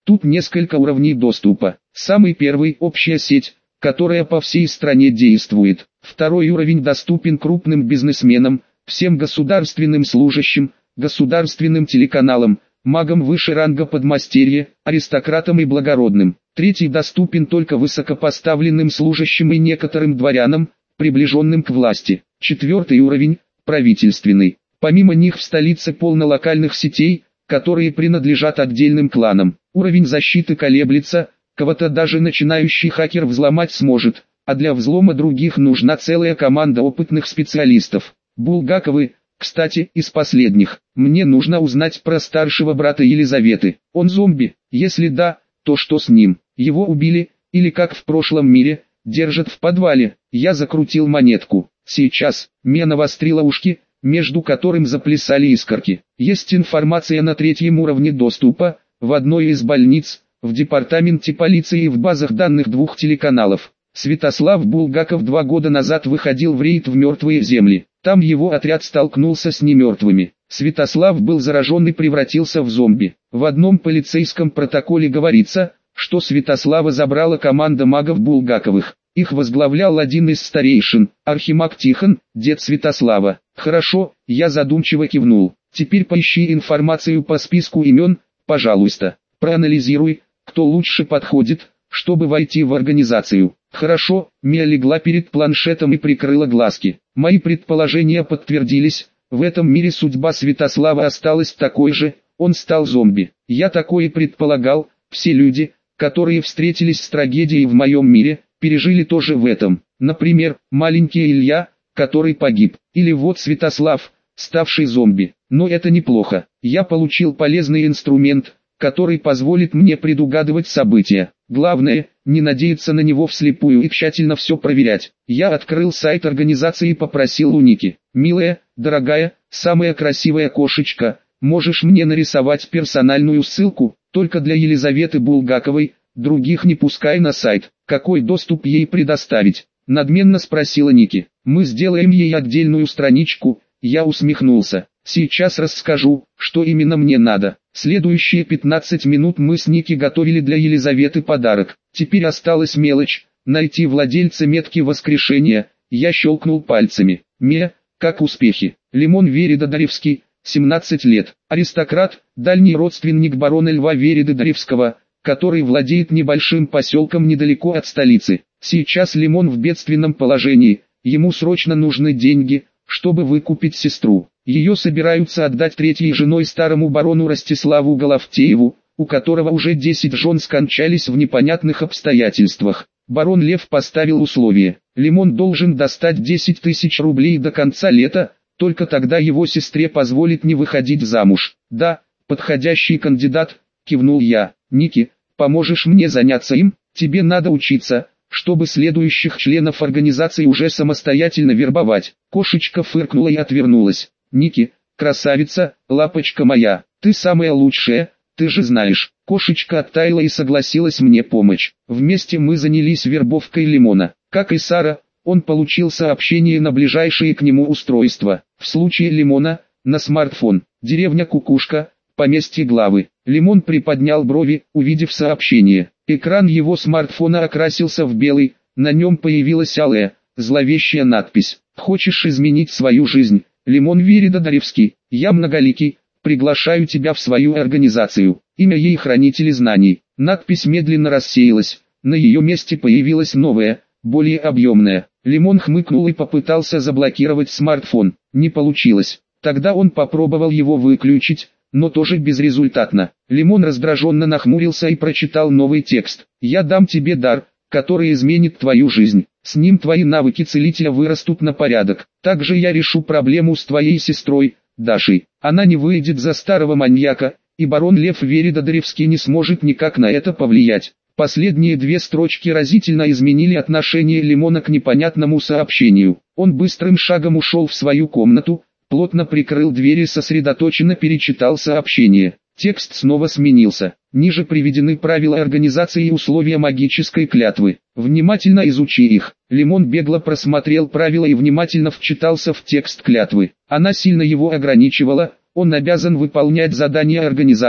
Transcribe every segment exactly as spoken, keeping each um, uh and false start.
Тут несколько уровней доступа. Самый первый – общая сеть, которая по всей стране действует. Второй уровень доступен крупным бизнесменам, всем государственным служащим, государственным телеканалам, магам выше ранга подмастерья, аристократам и благородным. Третий доступен только высокопоставленным служащим и некоторым дворянам, приближенным к власти. Четвертый уровень – правительственный. Помимо них в столице полно локальных сетей, которые принадлежат отдельным кланам. Уровень защиты колеблется, кого-то даже начинающий хакер взломать сможет, а для взлома других нужна целая команда опытных специалистов. Булгаковы, кстати, из последних. Мне нужно узнать про старшего брата Елизаветы. Он зомби? Если да, то что с ним? Его убили, или как в прошлом мире, держат в подвале? Я закрутил монетку. Сейчас, Мия навострила ушки, между которым заплясали искорки. Есть информация на третьем уровне доступа, в одной из больниц, в департаменте полиции и в базах данных двух телеканалов. Святослав Булгаков два года назад выходил в рейд в мертвые земли. Там его отряд столкнулся с немертвыми. Святослав был заражен и превратился в зомби. В одном полицейском протоколе говорится, что Святослава забрала команда магов Булгаковых. Их возглавлял один из старейшин, архимаг Тихон, дед Святослава. Хорошо, я задумчиво кивнул. Теперь поищи информацию по списку имен, пожалуйста. Проанализируй, кто лучше подходит, чтобы войти в организацию. Хорошо, Мия легла перед планшетом и прикрыла глазки. Мои предположения подтвердились, в этом мире судьба Святослава осталась такой же, он стал зомби. Я такое предполагал, все люди, которые встретились с трагедией в моем мире, пережили тоже в этом. Например, маленький Илья, который погиб, или вот Святослав, ставший зомби. Но это неплохо, я получил полезный инструмент, который позволит мне предугадывать события. Главное, не надеяться на него вслепую и тщательно все проверять. Я открыл сайт организации и попросил у Ники: «Милая, дорогая, самая красивая кошечка, можешь мне нарисовать персональную ссылку, только для Елизаветы Булгаковой, других не пускай на сайт». «Какой доступ ей предоставить?» — надменно спросила Ники. «Мы сделаем ей отдельную страничку». Я усмехнулся. «Сейчас расскажу, что именно мне надо». Следующие пятнадцать минут мы с Ники готовили для Елизаветы подарок. Теперь осталась мелочь — найти владельца метки воскрешения. Я щелкнул пальцами. «Мия, как успехи?» Лимон Верида-Даревский, семнадцать лет. Аристократ, дальний родственник барона Льва Верида-Даревского, который владеет небольшим поселком недалеко от столицы. Сейчас Лимон в бедственном положении, ему срочно нужны деньги, чтобы выкупить сестру. Ее собираются отдать третьей женой старому барону Ростиславу Головтееву, у которого уже десять жен скончались в непонятных обстоятельствах. Барон Лев поставил условие: Лимон должен достать десять тысяч рублей до конца лета, только тогда его сестре позволит не выходить замуж. «Да, подходящий кандидат», — кивнул я. «Ники, поможешь мне заняться им? Тебе надо учиться, чтобы следующих членов организации уже самостоятельно вербовать». Кошечка фыркнула и отвернулась. «Ники, красавица, лапочка моя, ты самая лучшая, ты же знаешь». Кошечка оттаяла и согласилась мне помочь. Вместе мы занялись вербовкой Лимона. Как и Сара, он получил сообщение на ближайшее к нему устройство. В случае Лимона — на смартфон. Деревня Кукушка, поместье главы. Лимон приподнял брови, увидев сообщение. Экран его смартфона окрасился в белый, на нем появилась алая, зловещая надпись: «Хочешь изменить свою жизнь? Лимон Верида-Даревский, я многоликий, приглашаю тебя в свою организацию». Имя ей хранители знаний. Надпись медленно рассеялась, на ее месте появилась новая, более объемная. Лимон хмыкнул и попытался заблокировать смартфон. Не получилось. Тогда он попробовал его выключить, но тоже безрезультатно. Лимон раздраженно нахмурился и прочитал новый текст. «Я дам тебе дар, который изменит твою жизнь. С ним твои навыки целителя вырастут на порядок. Также я решу проблему с твоей сестрой, Дашей. Она не выйдет за старого маньяка, и барон Лев Верида-Даревский не сможет никак на это повлиять». Последние две строчки разительно изменили отношение Лимона к непонятному сообщению. Он быстрым шагом ушел в свою комнату, плотно прикрыл дверь и сосредоточенно перечитал сообщение. Текст снова сменился. Ниже приведены правила организации и условия магической клятвы. Внимательно изучи их. Лимон бегло просмотрел правила и внимательно вчитался в текст клятвы. Она сильно его ограничивала. Он обязан выполнять задания организации,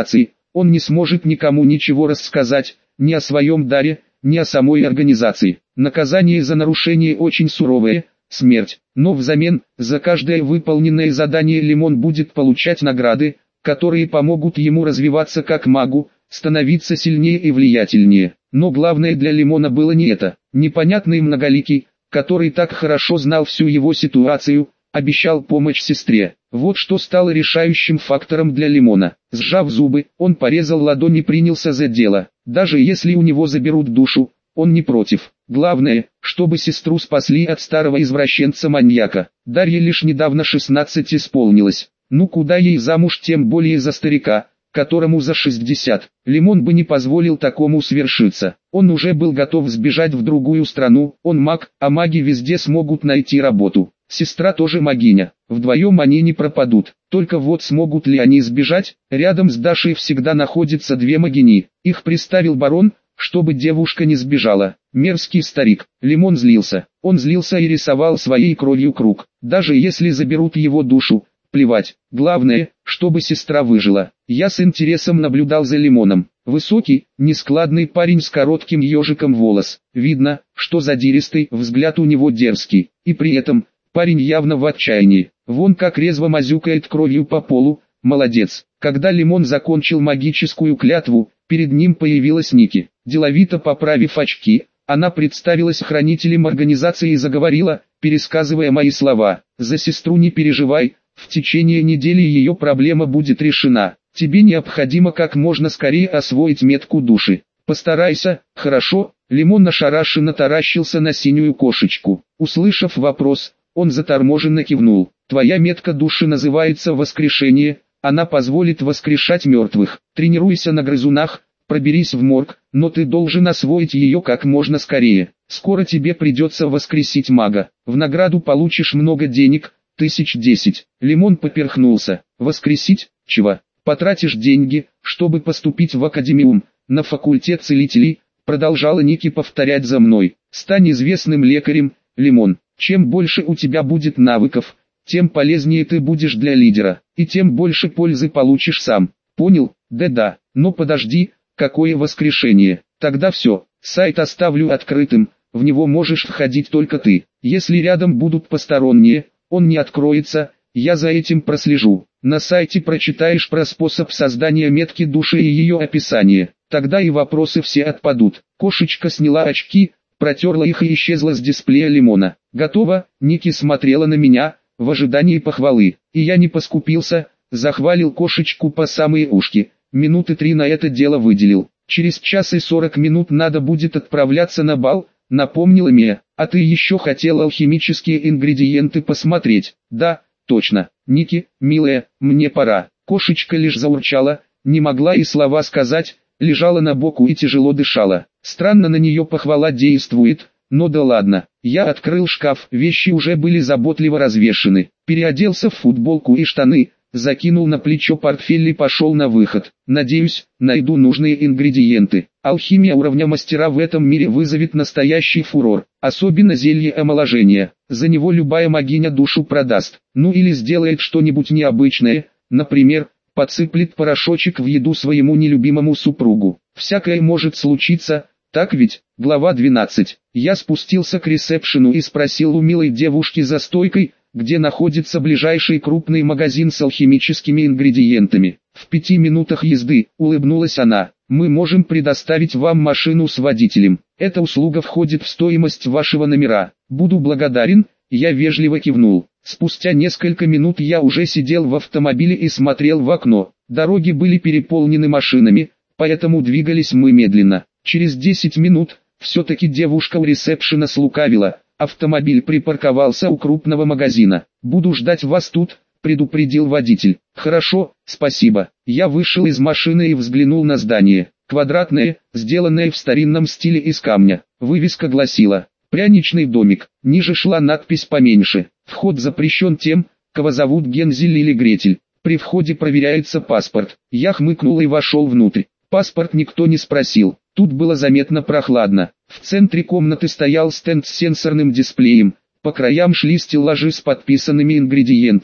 он не сможет никому ничего рассказать, ни о своем даре, ни о самой организации. Наказание за нарушение очень суровое – смерть, но взамен, за каждое выполненное задание Лимон будет получать награды, которые помогут ему развиваться как магу, становиться сильнее и влиятельнее. Но главное для Лимона было не это. Непонятный многоликий, который так хорошо знал всю его ситуацию, обещал помощь сестре. Вот что стало решающим фактором для Лимона. Сжав зубы, он порезал ладонь и принялся за дело. Даже если у него заберут душу, он не против. Главное, чтобы сестру спасли от старого извращенца-маньяка. Дарье лишь недавно шестнадцать исполнилось. Ну куда ей замуж, тем более за старика, которому за шестьдесят. Лимон бы не позволил такому свершиться. Он уже был готов сбежать в другую страну, он маг, а маги везде смогут найти работу. Сестра тоже магиня, вдвоем они не пропадут. Только вот смогут ли они сбежать? Рядом с Дашей всегда находятся две магини. Их приставил барон, чтобы девушка не сбежала. Мерзкий старик. Лимон злился. Он злился и рисовал своей кровью круг. Даже если заберут его душу, плевать. Главное, чтобы сестра выжила. Я с интересом наблюдал за Лимоном. Высокий, нескладный парень с коротким ежиком волос. Видно, что задиристый, взгляд у него дерзкий. И при этом, парень явно в отчаянии. Вон как резво мазюкает кровью по полу. Молодец. Когда Лимон закончил магическую клятву, перед ним появилась Ники. Деловито поправив очки, она представилась хранителем организации и заговорила, пересказывая мои слова. «За сестру не переживай, в течение недели ее проблема будет решена. Тебе необходимо как можно скорее освоить метку души. Постарайся, хорошо?» Лимон ошарашенно таращился на синюю кошечку. Услышав вопрос, он заторможенно кивнул. «Твоя метка души называется воскрешение, она позволит воскрешать мертвых. Тренируйся на грызунах, проберись в морг, но ты должен освоить ее как можно скорее. Скоро тебе придется воскресить мага. В награду получишь много денег, тысяч десять». Лимон поперхнулся. «Воскресить? Чего? Потратишь деньги, чтобы поступить в академиум, на факультет целителей», продолжала Ники повторять за мной. «Стань известным лекарем, Лимон. Чем больше у тебя будет навыков, тем полезнее ты будешь для лидера, и тем больше пользы получишь сам. Понял? Да-да, но подожди, какое воскрешение? Тогда все, сайт оставлю открытым, в него можешь входить только ты. Если рядом будут посторонние, он не откроется, я за этим прослежу. На сайте прочитаешь про способ создания метки души и ее описание, тогда и вопросы все отпадут». Кошечка сняла очки, протерла их и исчезла с дисплея Лимона. «Готово», Ники смотрела на меня, в ожидании похвалы, и я не поскупился, захвалил кошечку по самые ушки, минуты три на это дело выделил. «Через час и сорок минут надо будет отправляться на бал», напомнила Мия. «А ты еще хотел алхимические ингредиенты посмотреть?» «Да, точно. Ники, милая, мне пора». Кошечка лишь заурчала, не могла и слова сказать, лежала на боку и тяжело дышала. Странно на нее похвала действует, но да ладно. Я открыл шкаф, вещи уже были заботливо развешаны. Переоделся в футболку и штаны, закинул на плечо портфель и пошел на выход. Надеюсь, найду нужные ингредиенты. Алхимия уровня мастера в этом мире вызовет настоящий фурор. Особенно зелье омоложения. За него любая магиня душу продаст. Ну или сделает что-нибудь необычное, например, подсыплет порошочек в еду своему нелюбимому супругу. Всякое может случиться, так ведь? Глава двенадцать. Я спустился к ресепшену и спросил у милой девушки за стойкой, где находится ближайший крупный магазин с алхимическими ингредиентами. «В пяти минутах езды», улыбнулась она. «Мы можем предоставить вам машину с водителем. Эта услуга входит в стоимость вашего номера. Буду благодарен», я вежливо кивнул. Спустя несколько минут я уже сидел в автомобиле и смотрел в окно. Дороги были переполнены машинами, поэтому двигались мы медленно. Через десять минут, все-таки девушка у ресепшена слукавила, автомобиль припарковался у крупного магазина. «Буду ждать вас тут», предупредил водитель. «Хорошо, спасибо». Я вышел из машины и взглянул на здание. Квадратное, сделанное в старинном стиле из камня. Вывеска гласила «Пряничный домик». Ниже шла надпись поменьше. «Вход запрещен тем, кого зовут Гензель или Гретель. При входе проверяется паспорт». Я хмыкнул и вошел внутрь. Паспорт никто не спросил. Тут было заметно прохладно. В центре комнаты стоял стенд с сенсорным дисплеем. По краям шли стеллажи с подписанными ингредиентами.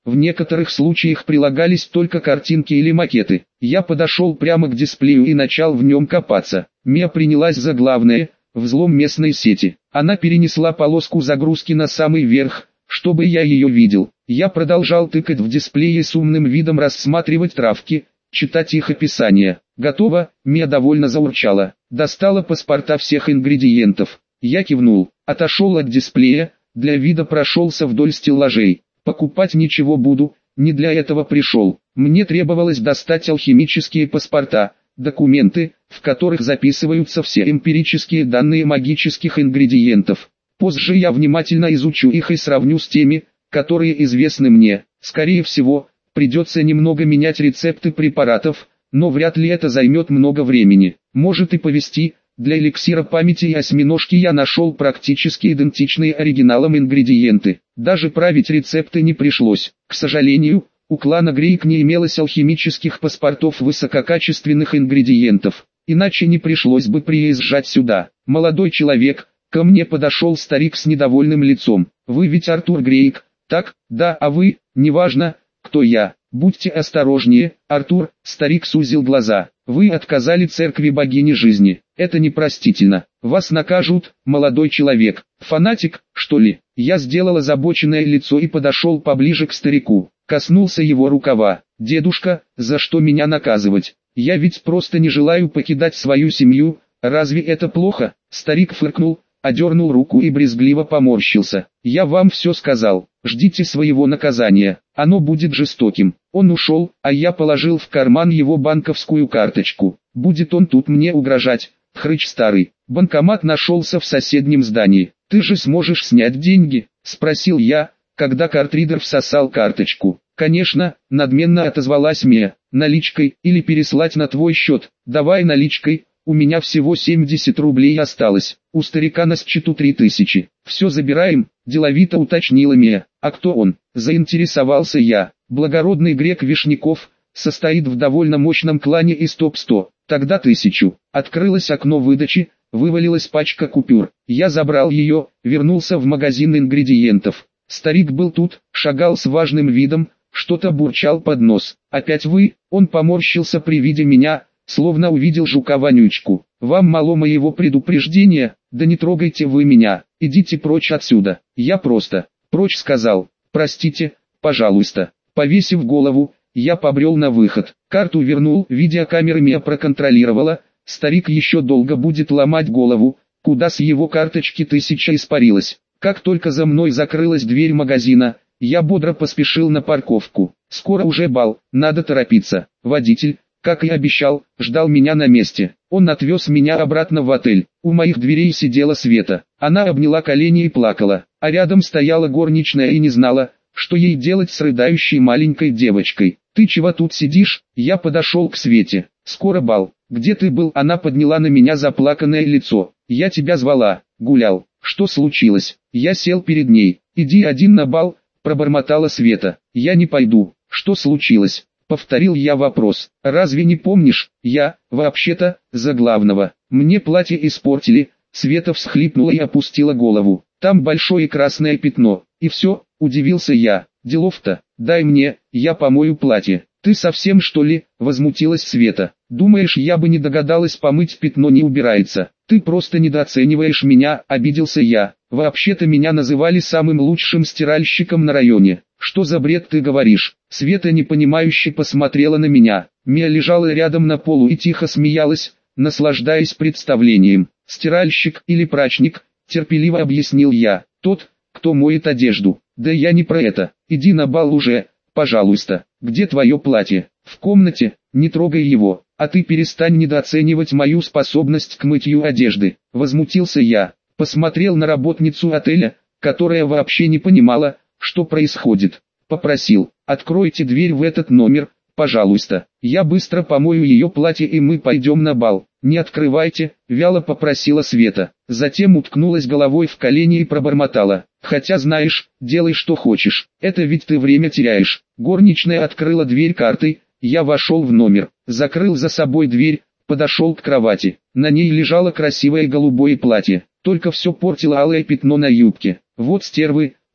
в некоторых случаях прилагались только картинки или макеты. Я подошел прямо к дисплею и начал в нем копаться. Мия принялась за главное – взлом местной сети. Она перенесла полоску загрузки на самый верх, чтобы я ее видел. Я продолжал тыкать в дисплее с умным видом, рассматривать травки, читать их описание. Готово, Мия довольно заурчала. Достала паспорта всех ингредиентов. Я кивнул, отошел от дисплея, для вида прошелся вдоль стеллажей. Покупать ничего буду, не для этого пришел. Мне требовалось достать алхимические паспорта, документы, в которых записываются все эмпирические данные магических ингредиентов. Позже я внимательно изучу их и сравню с теми, которые известны мне. Скорее всего, придется немного менять рецепты препаратов, но вряд ли это займет много времени. Может и повезти. Для эликсира памяти и осьминожки я нашел практически идентичные оригиналам ингредиенты. Даже править рецепты не пришлось. К сожалению, у клана Грейк не имелось алхимических паспортов высококачественных ингредиентов. Иначе не пришлось бы приезжать сюда. Молодой человек, ко мне подошел старик с недовольным лицом. Вы ведь Артур Грейк, так? Да, а вы, неважно, кто я. Будьте осторожнее, Артур, старик сузил глаза. Вы отказали церкви богини жизни. Это непростительно. Вас накажут, молодой человек. Фанатик, что ли? Я сделал озабоченное лицо и подошел поближе к старику. Коснулся его рукава. Дедушка, за что меня наказывать? Я ведь просто не желаю покидать свою семью. Разве это плохо? Старик фыркнул, одернул руку и брезгливо поморщился. Я вам все сказал. Ждите своего наказания. Оно будет жестоким. Он ушел, а я положил в карман его банковскую карточку. Будет он тут мне угрожать. Хрыч старый. Банкомат нашелся в соседнем здании. Ты же сможешь снять деньги? Спросил я, когда картридер всосал карточку. Конечно, надменно отозвалась Мия. Наличкой или переслать на твой счет? Давай наличкой. У меня всего семьдесят рублей осталось. У старика на счету три тысячи. Все забираем, деловито уточнила Мия. А кто он? Заинтересовался я. Благородный грек Вишняков, состоит в довольно мощном клане из топ сто. Тогда тысячу. Открылось окно выдачи, вывалилась пачка купюр. Я забрал ее, вернулся в магазин ингредиентов. Старик был тут, шагал с важным видом, что-то бурчал под нос. Опять вы? Он поморщился при виде меня, словно увидел жука-вонючку. Вам мало моего предупреждения? Да не трогайте вы меня, идите прочь отсюда. Я просто, прочь сказал. Простите, пожалуйста. Повесив голову, я побрел на выход. Карту вернул, видеокамера меня проконтролировала. Старик еще долго будет ломать голову, куда с его карточки тысяча испарилась. Как только за мной закрылась дверь магазина, я бодро поспешил на парковку. Скоро уже бал, надо торопиться. Водитель, как и обещал, ждал меня на месте. Он отвез меня обратно в отель. У моих дверей сидела Света. Она обняла колени и плакала, а рядом стояла горничная и не знала, что ей делать с рыдающей маленькой девочкой. «Ты чего тут сидишь?» Я подошел к Свете. «Скоро бал. Где ты был?» Она подняла на меня заплаканное лицо. «Я тебя звала, гулял. Что случилось?» Я сел перед ней. «Иди один на бал», пробормотала Света. «Я не пойду». «Что случилось?» Повторил я вопрос. «Разве не помнишь? Я, вообще-то, за главного. Мне платье испортили». Света всхлипнула и опустила голову. «Там большое красное пятно. И все?» Удивился я. «Делов-то, дай мне, я помою платье». «Ты совсем что ли?» Возмутилась Света. «Думаешь, я бы не догадалась помыть, пятно не убирается? Ты просто недооцениваешь меня», обиделся я. «Вообще-то меня называли самым лучшим стиральщиком на районе». «Что за бред ты говоришь?» Света непонимающе посмотрела на меня. Мия лежала рядом на полу и тихо смеялась, наслаждаясь представлением. «Стиральщик или прачник», терпеливо объяснил я. «Тот, кто моет одежду». «Да я не про это. Иди на бал уже, пожалуйста. Где твое платье?» «В комнате, не трогай его. А ты перестань недооценивать мою способность к мытью одежды». Возмутился я. Посмотрел на работницу отеля, которая вообще не понимала, что происходит. Попросил: «Откройте дверь в этот номер, пожалуйста. Я быстро помою ее платье и мы пойдем на бал». «Не открывайте», — вяло попросила Света. Затем уткнулась головой в колени и пробормотала: «Хотя знаешь, делай что хочешь, это ведь ты время теряешь». Горничная открыла дверь картой, я вошел в номер, закрыл за собой дверь, подошел к кровати. На ней лежало красивое голубое платье, только все портило алое пятно на юбке. «Вот стервы»,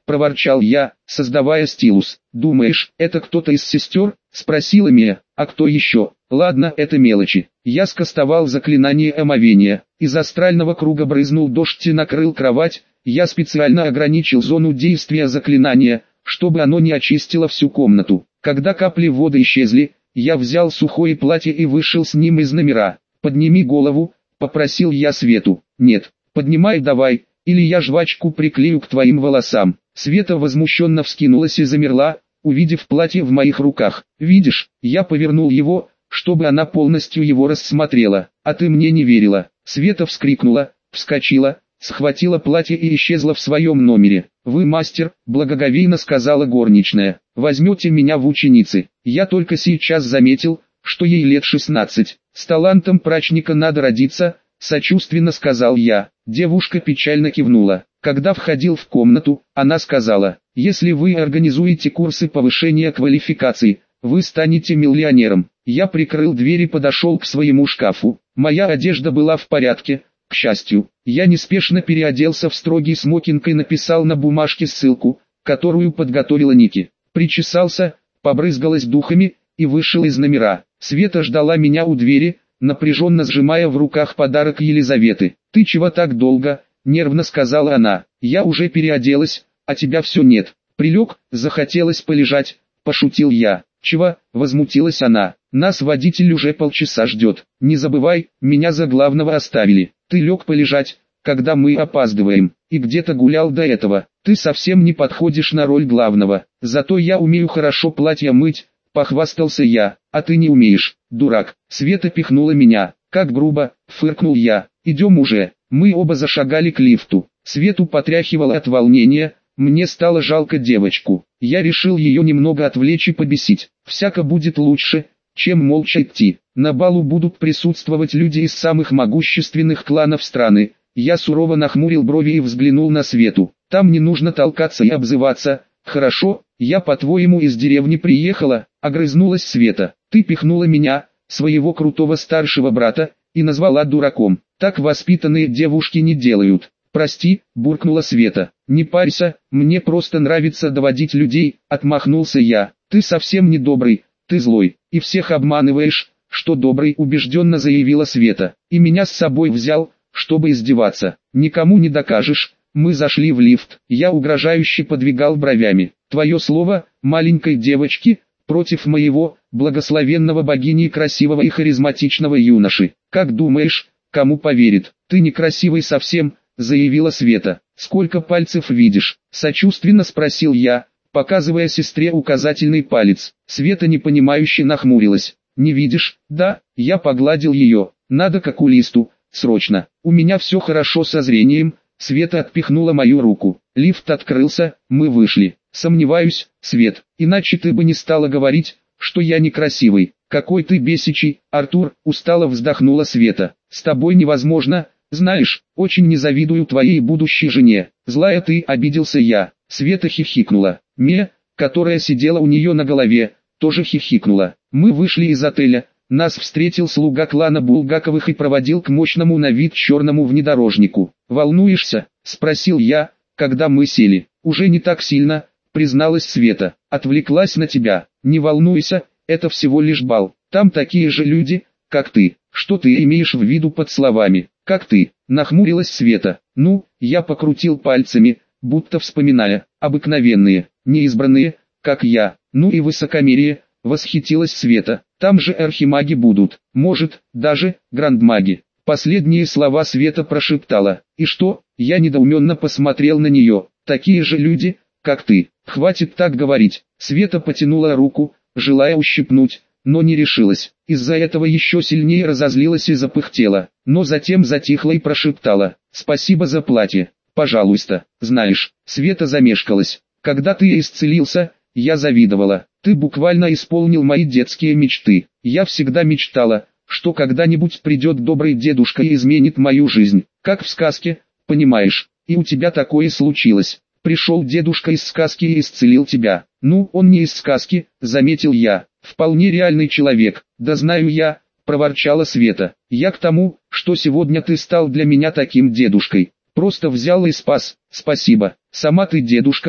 проворчал я, создавая стилус. «Думаешь, это кто-то из сестер?» — спросила Мия. «А кто еще?» «Ладно, это мелочи». Я скостовал заклинание омовения. Из астрального круга брызнул дождь и накрыл кровать. Я специально ограничил зону действия заклинания, чтобы оно не очистило всю комнату. Когда капли воды исчезли, я взял сухое платье и вышел с ним из номера. «Подними голову», — попросил я Свету. «Нет, поднимай давай, или я жвачку приклею к твоим волосам». Света возмущенно вскинулась и замерла, увидев платье в моих руках. «Видишь, я повернул его, чтобы она полностью его рассмотрела, а ты мне не верила». Света вскрикнула, вскочила, схватила платье и исчезла в своем номере. «Вы мастер», — благоговейно сказала горничная. «Возьмете меня в ученицы». Я только сейчас заметил, что ей лет шестнадцать. «С талантом прачника надо родиться», — сочувственно сказал я. Девушка печально кивнула. Когда входил в комнату, она сказала: «Если вы организуете курсы повышения квалификации, вы станете миллионером». Я прикрыл дверь и подошел к своему шкафу. Моя одежда была в порядке, к счастью. Я неспешно переоделся в строгий смокинг и написал на бумажке ссылку, которую подготовила Ники. Причесался, побрызгалась духами и вышел из номера. Света ждала меня у двери, напряженно сжимая в руках подарок Елизаветы. «Ты чего так долго?» — нервно сказала она. «Я уже переоделась, а тебя все нет». «Прилег, захотелось полежать», — пошутил я. «Чего?» — возмутилась она. «Нас водитель уже полчаса ждет. Не забывай, меня за главного оставили. Ты лег полежать, когда мы опаздываем, и где-то гулял до этого. Ты совсем не подходишь на роль главного. Зато я умею хорошо платья мыть», — похвастался я. «А ты не умеешь, дурак». Света пихнула меня. «Как грубо», — фыркнул я. «Идем уже». Мы оба зашагали к лифту. Свету потряхивало от волнения. Мне стало жалко девочку. Я решил ее немного отвлечь и побесить. Всяко будет лучше, чем молча идти. На балу будут присутствовать люди из самых могущественных кланов страны. Я сурово нахмурил брови и взглянул на Свету. Там не нужно толкаться и обзываться. «Хорошо, я по-твоему из деревни приехала», — огрызнулась Света. «Ты пихнула меня, своего крутого старшего брата, и назвала дураком. Так воспитанные девушки не делают». «Прости», — буркнула Света. «Не парься, мне просто нравится доводить людей», — отмахнулся я. «Ты совсем не добрый, ты злой, и всех обманываешь, что добрый», — убежденно заявила Света. «И меня с собой взял, чтобы издеваться. Никому не докажешь». Мы зашли в лифт. Я угрожающе подвигал бровями. «Твое слово, маленькой девочки, против моего, благословенного богини красивого и харизматичного юноши. Как думаешь, кому поверит?» «Ты некрасивый совсем», — заявила Света. «Сколько пальцев видишь?» — сочувственно спросил я, показывая сестре указательный палец. Света непонимающе нахмурилась. «Не видишь?» «Да», — я погладил ее. «Надо к окулисту, срочно. У меня все хорошо со зрением». Света отпихнула мою руку. Лифт открылся, мы вышли. «Сомневаюсь, Свет, иначе ты бы не стала говорить, что я некрасивый». «Какой ты бесячий, Артур», — устало вздохнула Света. «С тобой невозможно, знаешь, очень не завидую твоей будущей жене». «Злая ты», — обиделся я. Света хихикнула. Мия, которая сидела у нее на голове, тоже хихикнула. Мы вышли из отеля. Нас встретил слуга клана Булгаковых и проводил к мощному на вид черному внедорожнику. «Волнуешься?» — спросил я, когда мы сели. «Уже не так сильно», — призналась Света. «Отвлеклась на тебя». «Не волнуйся, это всего лишь бал. Там такие же люди, как ты». «Что ты имеешь в виду под словами «как ты»?» — нахмурилась Света. «Ну», — я покрутил пальцами, будто вспоминая. «Обыкновенные, неизбранные, как я». «Ну и высокомерие», — восхитилась Света. «Там же архимаги будут, может, даже грандмаги». Последние слова Света прошептала. «И что?» — я недоуменно посмотрел на нее. «Такие же люди, как ты». «Хватит так говорить». Света потянула руку, желая ущипнуть, но не решилась. Из-за этого еще сильнее разозлилась и запыхтела, но затем затихла и прошептала: «Спасибо за платье, пожалуйста». «Знаешь», Света замешкалась, «когда ты исцелился, я завидовала. Ты буквально исполнил мои детские мечты. Я всегда мечтала, что когда-нибудь придет добрый дедушка и изменит мою жизнь, как в сказке, понимаешь, и у тебя такое случилось. Пришел дедушка из сказки и исцелил тебя». «Ну, он не из сказки», — заметил я, «вполне реальный человек». «Да знаю я», — проворчала Света. «Я к тому, что сегодня ты стал для меня таким дедушкой. Просто взял и спас». «Спасибо, сама ты дедушка»,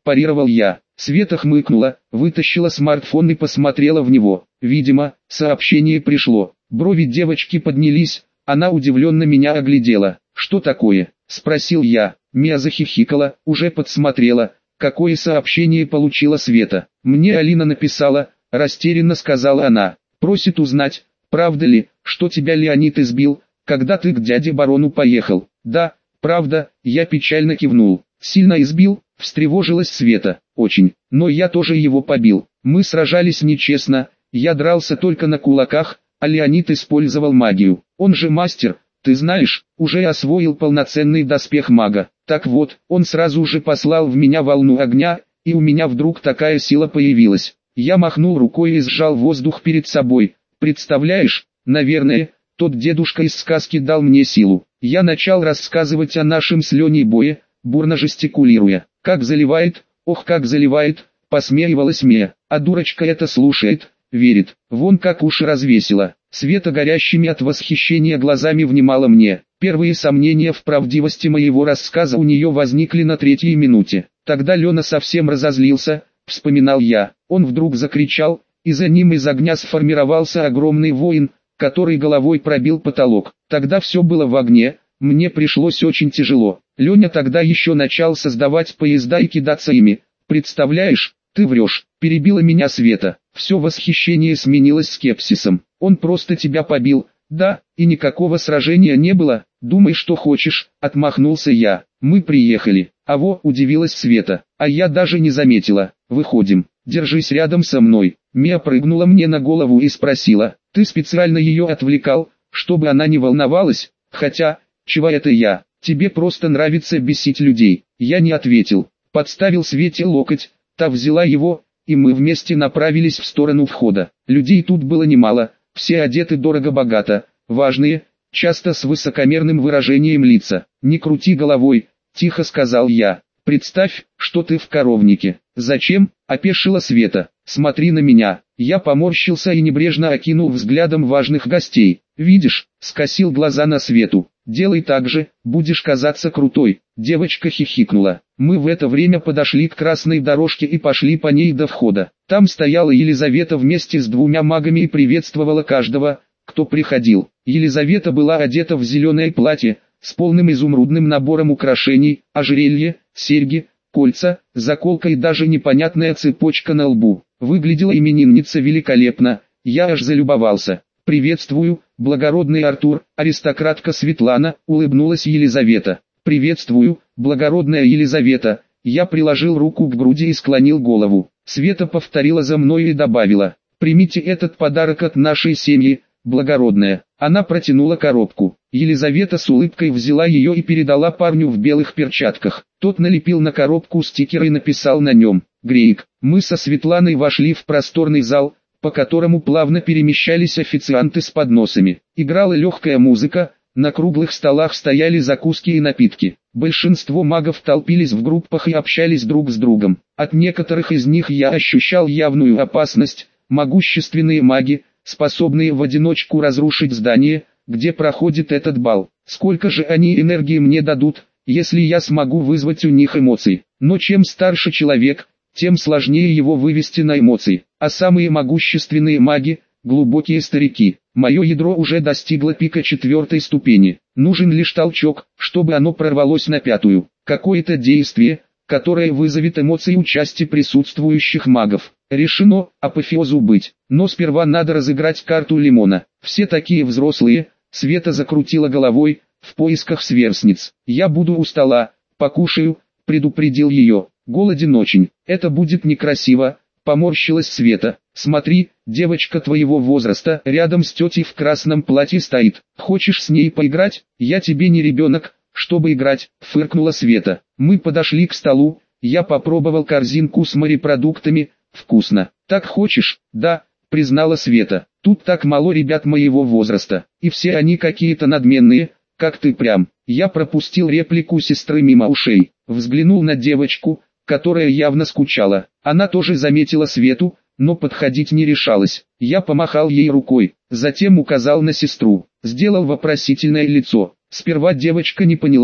парировал я. Света хмыкнула, вытащила смартфон и посмотрела в него. Видимо, сообщение пришло. Брови девочки поднялись, она удивленно меня оглядела. «Что такое?» – спросил я. Мия захихикала, уже подсмотрела, какое сообщение получила Света. «Мне Алина написала», – растерянно сказала она. «Просит узнать, правда ли, что тебя Леонид избил, когда ты к дяде барону поехал». «Да, правда», – я печально кивнул. «Сильно избил?» – встревожилась Света. «Очень, но я тоже его побил. Мы сражались нечестно, я дрался только на кулаках, а Леонид использовал магию. Он же мастер, ты знаешь, уже освоил полноценный доспех мага. Так вот, он сразу же послал в меня волну огня, и у меня вдруг такая сила появилась». Я махнул рукой и сжал воздух перед собой. «Представляешь, наверное, тот дедушка из сказки дал мне силу». Я начал рассказывать о нашем с Леней бое, бурно жестикулируя. «Как заливает, ох как заливает», посмеивалась Мия. «А дурочка это слушает, верит, вон как уши развесила». Света горящими от восхищения глазами внимала мне. Первые сомнения в правдивости моего рассказа у нее возникли на третьей минуте. Тогда Лена совсем разозлился, вспоминал я. Он вдруг закричал, и за ним из огня сформировался огромный воин, который головой пробил потолок. Тогда все было в огне, мне пришлось очень тяжело. Леня тогда еще начал создавать поезда и кидаться ими. «Представляешь, ты врешь», – перебила меня Света. Все восхищение сменилось скепсисом. «Он просто тебя побил». «Да, и никакого сражения не было, думай что хочешь», – отмахнулся я. «Мы приехали». «А во», – удивилась Света, – «а я даже не заметила». «Выходим, держись рядом со мной». Мия прыгнула мне на голову и спросила: «Ты специально ее отвлекал, чтобы она не волновалась? Хотя, чего это я? Тебе просто нравится бесить людей». Я не ответил, подставил Свете локоть, та взяла его, и мы вместе направились в сторону входа. Людей тут было немало, все одеты дорого-богато, важные, часто с высокомерным выражением лица. «Не крути головой», – тихо сказал я. «Представь, что ты в коровнике». «Зачем?» – опешила Света. «Смотри на меня». Я поморщился и небрежно окинул взглядом важных гостей. «Видишь?» – скосил глаза на Свету. «Делай так же, будешь казаться крутой». Девочка хихикнула. Мы в это время подошли к красной дорожке и пошли по ней до входа. Там стояла Елизавета вместе с двумя магами и приветствовала каждого, кто приходил. Елизавета была одета в зеленое платье, с полным изумрудным набором украшений, ожерелье, серьги, кольца, заколка и даже непонятная цепочка на лбу. Выглядела именинница великолепно, я аж залюбовался. «Приветствую, благородный Артур», аристократка Светлана, улыбнулась Елизавета. «Приветствую, благородная Елизавета», я приложил руку к груди и склонил голову. Света повторила за мной и добавила: «Примите этот подарок от нашей семьи, благородная». Она протянула коробку. Елизавета с улыбкой взяла ее и передала парню в белых перчатках. Тот налепил на коробку стикер и написал на нем «Грейк». Мы со Светланой вошли в просторный зал, по которому плавно перемещались официанты с подносами. Играла легкая музыка, на круглых столах стояли закуски и напитки. Большинство магов толпились в группах и общались друг с другом. От некоторых из них я ощущал явную опасность. Могущественные маги, способные в одиночку разрушить здание, где проходит этот бал. Сколько же они энергии мне дадут, если я смогу вызвать у них эмоции? Но чем старше человек, тем сложнее его вывести на эмоции. А самые могущественные маги – глубокие старики. Мое ядро уже достигло пика четвертой ступени. Нужен лишь толчок, чтобы оно прорвалось на пятую. Какое-то действие, которое вызовет эмоции у части присутствующих магов. Решено, апофеозу быть. Но сперва надо разыграть карту лимона. Все такие взрослые. Света закрутила головой, в поисках сверстниц. «Я буду у стола, покушаю», предупредил ее. «Голоден очень, это будет некрасиво», поморщилась Света. «Смотри, девочка твоего возраста рядом с тетей в красном платье стоит. Хочешь с ней поиграть? Я тебе не ребенок, чтобы играть», фыркнула Света. Мы подошли к столу, я попробовал корзинку с морепродуктами. «Вкусно. Так хочешь?» «Да», признала Света. «Тут так мало ребят моего возраста, и все они какие-то надменные, как ты прям». Я пропустил реплику сестры мимо ушей, взглянул на девочку, которая явно скучала. Она тоже заметила Свету, но подходить не решалась. Я помахал ей рукой, затем указал на сестру, сделал вопросительное лицо. Сперва девочка не поняла,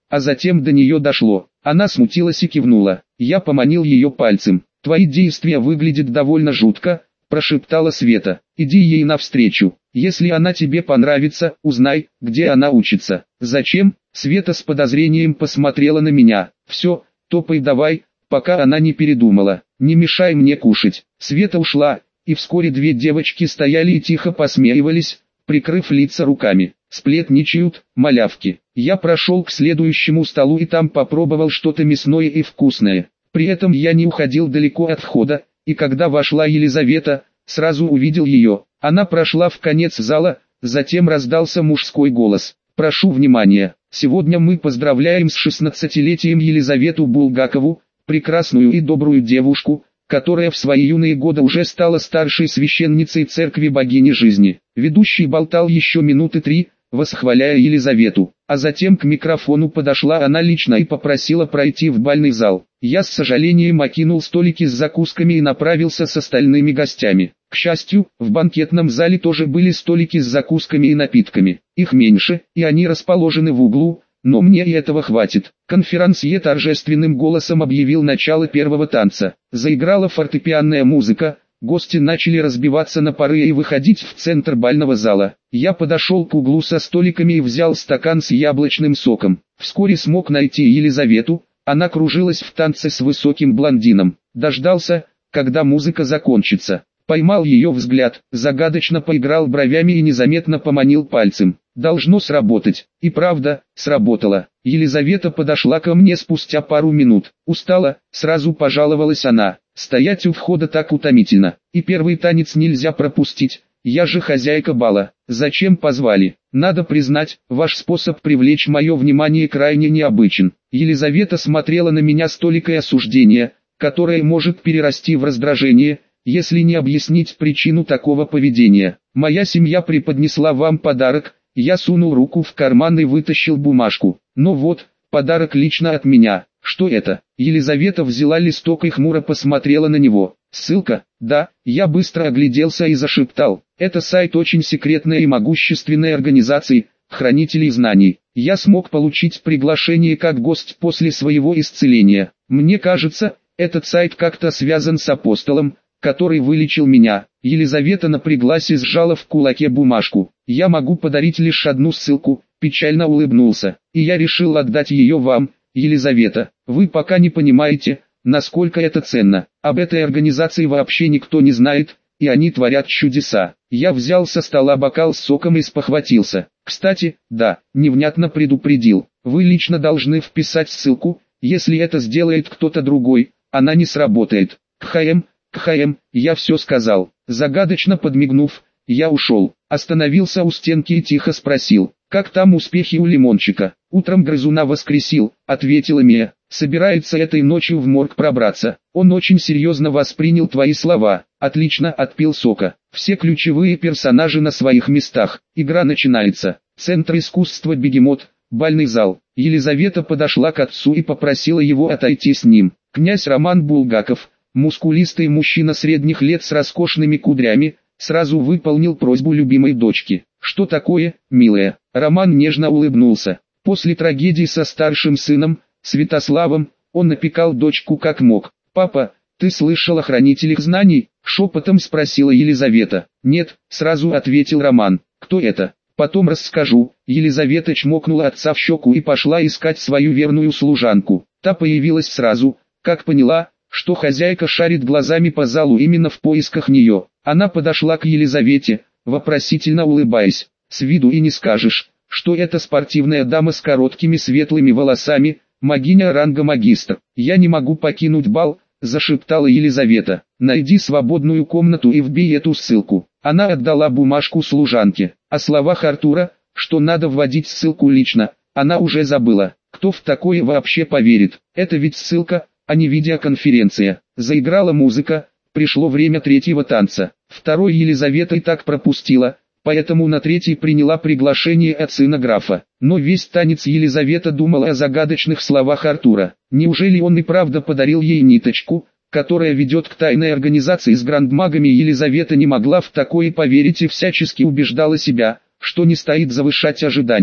а затем до нее дошло. Она смутилась и кивнула. Я поманил ее пальцем. «Твои действия выглядят довольно жутко», – прошептала Света. «Иди ей навстречу. Если она тебе понравится, узнай, где она учится». «Зачем?» – Света с подозрением посмотрела на меня. «Все, топай давай, пока она не передумала. Не мешай мне кушать». Света ушла, и вскоре две девочки стояли и тихо посмеивались, прикрыв лица руками. «Сплетничают, малявки». Я прошел к следующему столу и там попробовал что-то мясное и вкусное. При этом я не уходил далеко от входа, и когда вошла Елизавета, сразу увидел ее. Она прошла в конец зала, затем раздался мужской голос. «Прошу внимания, сегодня мы поздравляем с шестнадцатилетием Елизавету Булгакову, прекрасную и добрую девушку, которая в свои юные годы уже стала старшей священницей церкви богини жизни». Ведущий болтал еще минуты три, восхваляя Елизавету, а затем к микрофону подошла она лично и попросила пройти в бальный зал. Я с сожалением окинул столики с закусками и направился с остальными гостями. К счастью, в банкетном зале тоже были столики с закусками и напитками. Их меньше, и они расположены в углу, но мне и этого хватит. Конферансье торжественным голосом объявил начало первого танца. Заиграла фортепианная музыка. Гости начали разбиваться на пары и выходить в центр бального зала. Я подошел к углу со столиками и взял стакан с яблочным соком. Вскоре смог найти Елизавету, она кружилась в танце с высоким блондином. Дождался, когда музыка закончится. Поймал ее взгляд, загадочно поиграл бровями и незаметно поманил пальцем. Должно сработать. И правда, сработало. Елизавета подошла ко мне спустя пару минут. Устала, сразу пожаловалась она. Стоять у входа так утомительно. И первый танец нельзя пропустить. Я же хозяйка бала. Зачем позвали? Надо признать, ваш способ привлечь мое внимание крайне необычен. Елизавета смотрела на меня с толикой осуждения, которое может перерасти в раздражение, если не объяснить причину такого поведения. Моя семья преподнесла вам подарок. Я сунул руку в карман и вытащил бумажку. Ну вот, подарок лично от меня. Что это? Елизавета взяла листок и хмуро посмотрела на него. Ссылка? Да. Я быстро огляделся и зашептал. Это сайт очень секретной и могущественной организации, хранителей знаний. Я смог получить приглашение как гость после своего исцеления. Мне кажется, этот сайт как-то связан с апостолом, который вылечил меня. Елизавета напряглась и сжала в кулаке бумажку. Я могу подарить лишь одну ссылку, печально улыбнулся. И я решил отдать ее вам, Елизавета. Вы пока не понимаете, насколько это ценно. Об этой организации вообще никто не знает, и они творят чудеса. Я взял со стола бокал с соком и спохватился. Кстати, да, невнятно предупредил. Вы лично должны вписать ссылку, если это сделает кто-то другой, она не сработает. Кхм, кхм, я все сказал. Загадочно подмигнув, я ушел. Остановился у стенки и тихо спросил, как там успехи у Лимончика? Утром грызуна воскресил, ответила Мия. Собирается этой ночью в морг пробраться. Он очень серьезно воспринял твои слова. Отлично, отпил сока. Все ключевые персонажи на своих местах. Игра начинается. Центр искусства Бегемот, бальный зал. Елизавета подошла к отцу и попросила его отойти с ним. Князь Роман Булгаков, мускулистый мужчина средних лет с роскошными кудрями, сразу выполнил просьбу любимой дочки. «Что такое, милая?» Роман нежно улыбнулся. После трагедии со старшим сыном, Святославом, он напекал дочку как мог. «Папа, ты слышал о хранителях знаний?» — шепотом спросила Елизавета. «Нет», — сразу ответил Роман. «Кто это?» «Потом расскажу». Елизавета чмокнула отца в щеку и пошла искать свою верную служанку. Та появилась сразу, как поняла, что хозяйка шарит глазами по залу именно в поисках нее. Она подошла к Елизавете, вопросительно улыбаясь. С виду и не скажешь, что это спортивная дама с короткими светлыми волосами, магиня ранга магистр. «Я не могу покинуть бал», — зашептала Елизавета. «Найди свободную комнату и вбей эту ссылку». Она отдала бумажку служанке. О словах Артура, что надо вводить ссылку лично, она уже забыла. Кто в такое вообще поверит? Это ведь ссылка, а не видеоконференция. Заиграла музыка, пришло время третьего танца. Второй Елизавета и так пропустила, поэтому на третий приняла приглашение от сына графа. Но весь танец Елизавета думала о загадочных словах Артура. Неужели он и правда подарил ей ниточку, которая ведет к тайной организации с грандмагами? Елизавета не могла в такое поверить и всячески убеждала себя, что не стоит завышать ожидания.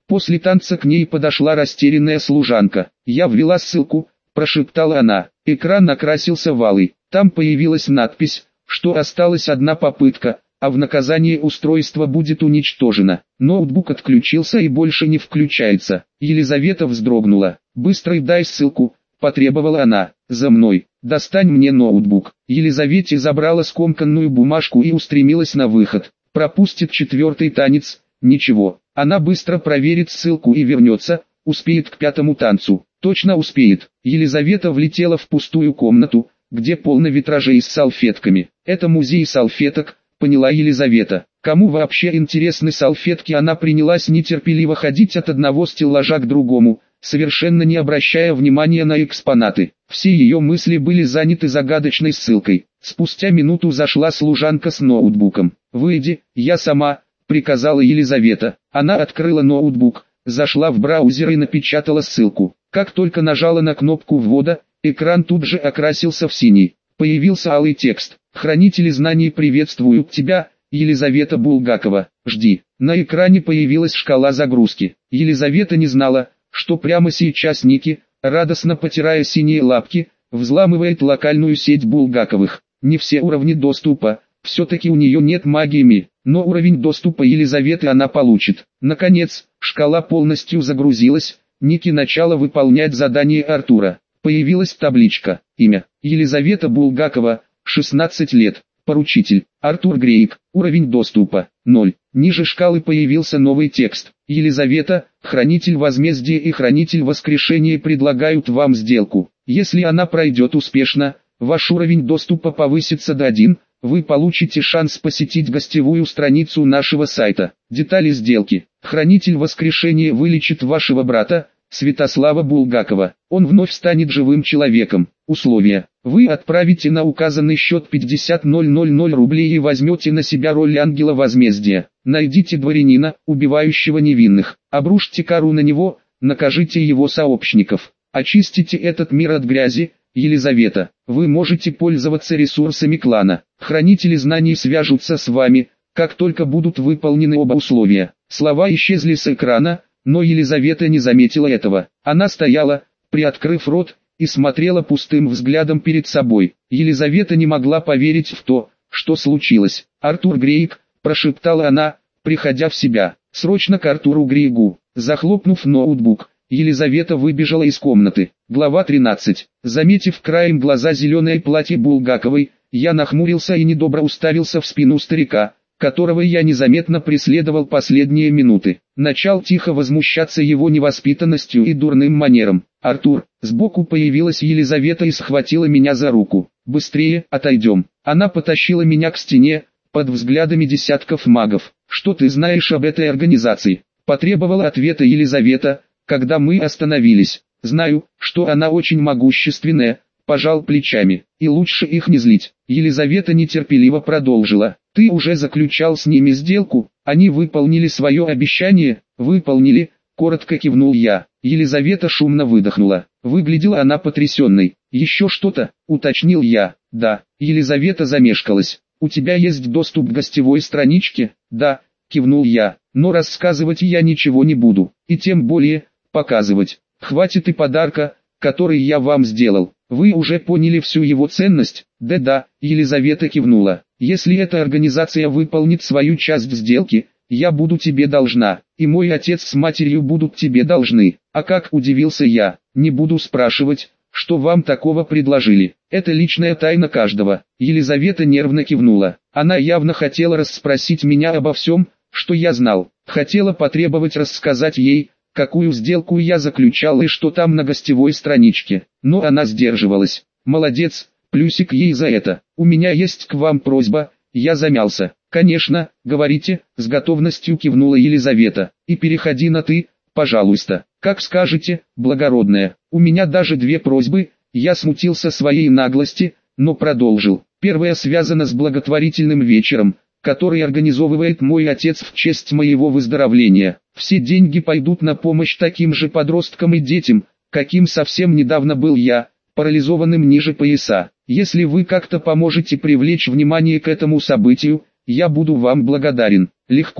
После танца к ней подошла растерянная служанка. «Я ввела ссылку», – прошептала она. Экран накрасился в алый. Там появилась надпись, что осталась одна попытка, а в наказание устройство будет уничтожено. Ноутбук отключился и больше не включается. Елизавета вздрогнула. «Быстро дай ссылку», – потребовала она. «За мной. Достань мне ноутбук». Елизавете забрала скомканную бумажку и устремилась на выход. Пропустит четвертый танец, ничего. Она быстро проверит ссылку и вернется, успеет к пятому танцу. Точно успеет. Елизавета влетела в пустую комнату, где полно витражей с салфетками. Это музей салфеток, поняла Елизавета. Кому вообще интересны салфетки? Она принялась нетерпеливо ходить от одного стеллажа к другому, совершенно не обращая внимания на экспонаты. Все ее мысли были заняты загадочной ссылкой. Спустя минуту зашла служанка с ноутбуком. «Выйди, я сама», — приказала Елизавета. Она открыла ноутбук, зашла в браузер и напечатала ссылку. Как только нажала на кнопку ввода, экран тут же окрасился в синий. Появился алый текст. «Хранители знаний приветствуют тебя, Елизавета Булгакова. Жди». На экране появилась шкала загрузки. Елизавета не знала, что прямо сейчас Ники, радостно потирая синие лапки, взламывает локальную сеть Булгаковых. Не все уровни доступа, все-таки у нее нет магии, но уровень доступа Елизаветы она получит. Наконец, шкала полностью загрузилась, Ники начала выполнять задание Артура. Появилась табличка. Имя: Елизавета Булгакова, шестнадцать лет. Поручитель: Артур Грейк. Уровень доступа ноль. Ниже шкалы появился новый текст. Елизавета, хранитель возмездия и хранитель воскрешения предлагают вам сделку. Если она пройдет успешно, ваш уровень доступа повысится до один, вы получите шанс посетить гостевую страницу нашего сайта. Детали сделки. Хранитель воскрешения вылечит вашего брата, Святослава Булгакова. Он вновь станет живым человеком. Условия: вы отправите на указанный счет пятьдесят тысяч рублей и возьмете на себя роль ангела возмездия. Найдите дворянина, убивающего невинных, обрушьте кару на него, накажите его сообщников. Очистите этот мир от грязи. Елизавета, вы можете пользоваться ресурсами клана. Хранители знаний свяжутся с вами, как только будут выполнены оба условия. Слова исчезли с экрана, но Елизавета не заметила этого. Она стояла, приоткрыв рот, и смотрела пустым взглядом перед собой. Елизавета не могла поверить в то, что случилось. «Артур Грейк», – прошептала она, приходя в себя. «Срочно к Артуру Грейгу». Захлопнув ноутбук, Елизавета выбежала из комнаты. Глава тринадцать. Заметив краем глаза зеленое платье Булгаковой, я нахмурился и недобро уставился в спину старика, которого я незаметно преследовал последние минуты. Начал тихо возмущаться его невоспитанностью и дурным манером. «Артур!» Сбоку появилась Елизавета и схватила меня за руку. «Быстрее, отойдем!» Она потащила меня к стене, под взглядами десятков магов. «Что ты знаешь об этой организации?» Потребовала ответа Елизавета, когда мы остановились. «Знаю, что она очень могущественная», пожал плечами. «И лучше их не злить». Елизавета нетерпеливо продолжила. «Ты уже заключал с ними сделку, они выполнили свое обещание?» «Выполнили», коротко кивнул я. Елизавета шумно выдохнула. Выглядела она потрясенной. «Еще что-то?» уточнил я. «Да». Елизавета замешкалась. «У тебя есть доступ к гостевой страничке?» «Да», кивнул я. «Но рассказывать я ничего не буду, и тем более показывать. Хватит и подарка, который я вам сделал. Вы уже поняли всю его ценность?» «Да-да», Елизавета кивнула. «Если эта организация выполнит свою часть сделки, я буду тебе должна, и мой отец с матерью будут тебе должны». «А как?» – удивился я. «Не буду спрашивать, что вам такого предложили. Это личная тайна каждого». Елизавета нервно кивнула. Она явно хотела расспросить меня обо всем, что я знал. Хотела потребовать рассказать ей, какую сделку я заключал и что там на гостевой страничке. Но она сдерживалась. «Молодец, плюсик ей за это. У меня есть к вам просьба». Я замялся. «Конечно, говорите», — с готовностью кивнула Елизавета. «И переходи на «ты», пожалуйста». «Как скажете, благородная. У меня даже две просьбы». Я смутился своей наглости, но продолжил. Первая связана с благотворительным вечером, который организовывает мой отец в честь моего выздоровления. Все деньги пойдут на помощь таким же подросткам и детям, каким совсем недавно был я, парализованным ниже пояса. Если вы как-то поможете привлечь внимание к этому событию, я буду вам благодарен». «Легко»,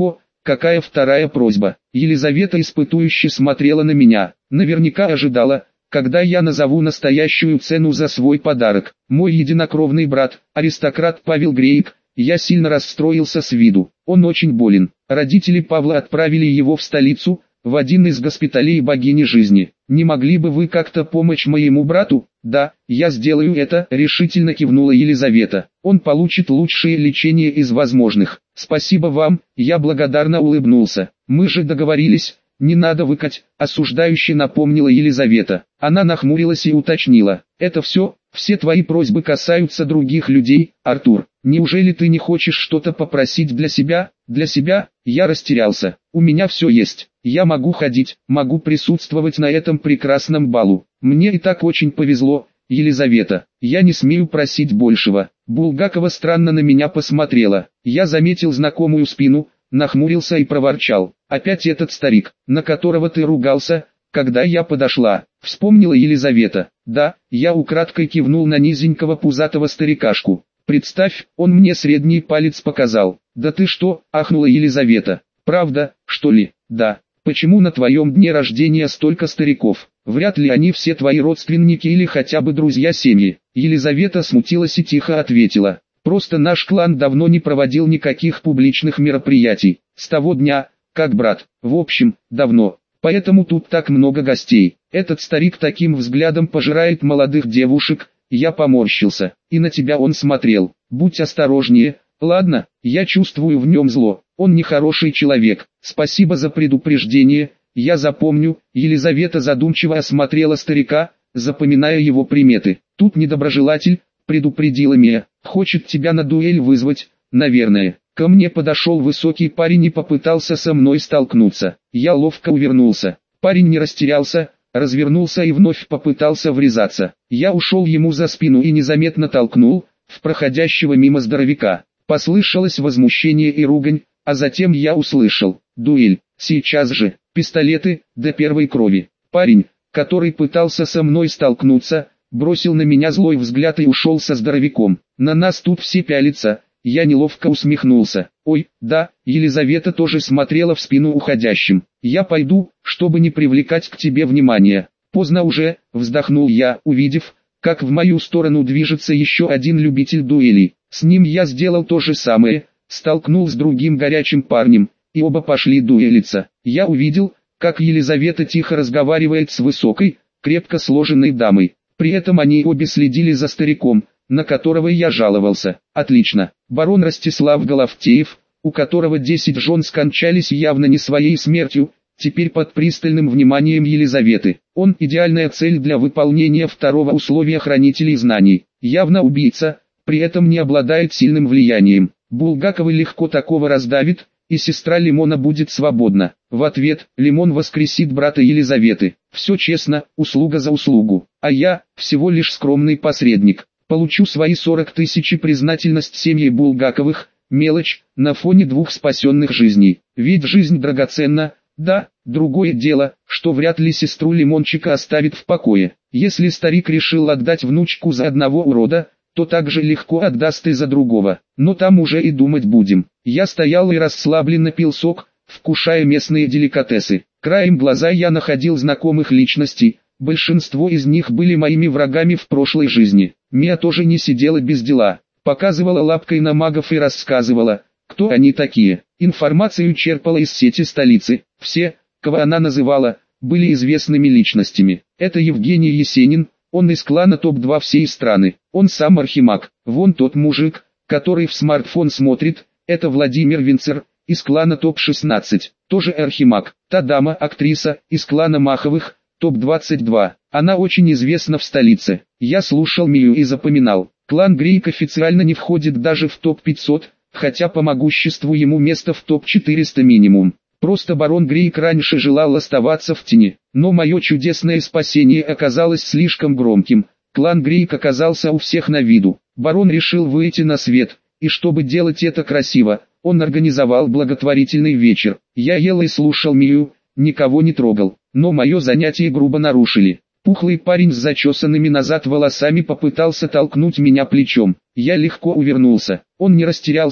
какая вторая просьба? Елизавета испытующе смотрела на меня, наверняка ожидала, когда я назову настоящую цену за свой подарок. Мой единокровный брат, аристократ Павел Грейк. Я сильно расстроился с виду. Он очень болен. Родители Павла отправили его в столицу, в один из госпиталей богини жизни. Не могли бы вы как-то помочь моему брату? Да, я сделаю это, решительно кивнула Елизавета. Он получит лучшее лечение из возможных. Спасибо вам, я благодарно улыбнулся. Мы же договорились. «Не надо выкать», — осуждающе напомнила Елизавета. Она нахмурилась и уточнила. «Это все? Все твои просьбы касаются других людей, Артур? Неужели ты не хочешь что-то попросить для себя?» «Для себя?» Я растерялся. «У меня все есть. Я могу ходить, могу присутствовать на этом прекрасном балу. Мне и так очень повезло, Елизавета. Я не смею просить большего». Булгакова странно на меня посмотрела. Я заметил знакомую спину, нахмурился и проворчал. «Опять этот старик, на которого ты ругался, когда я подошла», — вспомнила Елизавета. «Да», — я украдкой кивнул на низенького пузатого старикашку. «Представь, он мне средний палец показал». «Да ты что?» — ахнула Елизавета. «Правда, что ли?» «Да. Почему на твоем дне рождения столько стариков? Вряд ли они все твои родственники или хотя бы друзья семьи». Елизавета смутилась и тихо ответила. «Просто наш клан давно не проводил никаких публичных мероприятий. С того дня, как брат. В общем, давно. Поэтому тут так много гостей. Этот старик таким взглядом пожирает молодых девушек». Я поморщился. «И на тебя он смотрел. Будь осторожнее». «Ладно, я чувствую в нем зло. Он нехороший человек. Спасибо за предупреждение. Я запомню». Елизавета задумчиво осмотрела старика, запоминая его приметы. «Тут недоброжелатель», — предупредила Мия. «Хочет тебя на дуэль вызвать, наверное». Ко мне подошел высокий парень и попытался со мной столкнуться. Я ловко увернулся. Парень не растерялся, развернулся и вновь попытался врезаться. Я ушел ему за спину и незаметно толкнул в проходящего мимо здоровяка. Послышалось возмущение и ругань, а затем я услышал: «Дуэль, сейчас же, пистолеты, до первой крови». Парень, который пытался со мной столкнуться, бросил на меня злой взгляд и ушел со здоровяком. «На нас тут все пялятся». Я неловко усмехнулся. «Ой, да», Елизавета тоже смотрела в спину уходящим. «Я пойду, чтобы не привлекать к тебе внимания». «Поздно уже», вздохнул я, увидев, как в мою сторону движется еще один любитель дуэлей. С ним я сделал то же самое, столкнул с другим горячим парнем, и оба пошли дуэлиться. Я увидел, как Елизавета тихо разговаривает с высокой, крепко сложенной дамой. При этом они обе следили за стариком, на которого я жаловался. Отлично. Барон Ростислав Головтеев, у которого десять жен скончались явно не своей смертью, теперь под пристальным вниманием Елизаветы. Он идеальная цель для выполнения второго условия хранителей знаний. Явно убийца, при этом не обладает сильным влиянием. Булгакова легко такого раздавит, и сестра Лимона будет свободна. В ответ Лимон воскресит брата Елизаветы. Все честно, услуга за услугу. А я, всего лишь скромный посредник. Получу свои сорок тысяч и признательность семьи Булгаковых, мелочь, на фоне двух спасенных жизней. Ведь жизнь драгоценна, да, другое дело, что вряд ли сестру Лимончика оставит в покое. Если старик решил отдать внучку за одного урода, то так же легко отдаст и за другого. Но там уже и думать будем. Я стоял и расслабленно пил сок, вкушая местные деликатесы. Краем глаза я находил знакомых личностей. Большинство из них были моими врагами в прошлой жизни. Мия тоже не сидела без дела. Показывала лапкой на магов и рассказывала, кто они такие. Информацию черпала из сети столицы. Все, кого она называла, были известными личностями. Это Евгений Есенин, он из клана топ два всей страны. Он сам архимаг. Вон тот мужик, который в смартфон смотрит, это Владимир Винцер, из клана топ шестнадцать, тоже архимаг. Та дама, актриса, из клана Маховых, топ двадцать два. Она очень известна в столице. Я слушал Мию и запоминал. Клан Грейк официально не входит даже в топ пятьсот, хотя по могуществу ему место в топ четыреста минимум. Просто барон Грейк раньше желал оставаться в тени, но мое чудесное спасение оказалось слишком громким. Клан Грейк оказался у всех на виду. Барон решил выйти на свет, и чтобы делать это красиво, он организовал благотворительный вечер. Я ел и слушал Мию, никого не трогал, но мое занятие грубо нарушили. Пухлый парень с зачесанными назад волосами попытался толкнуть меня плечом. Я легко увернулся. Он не растерялся,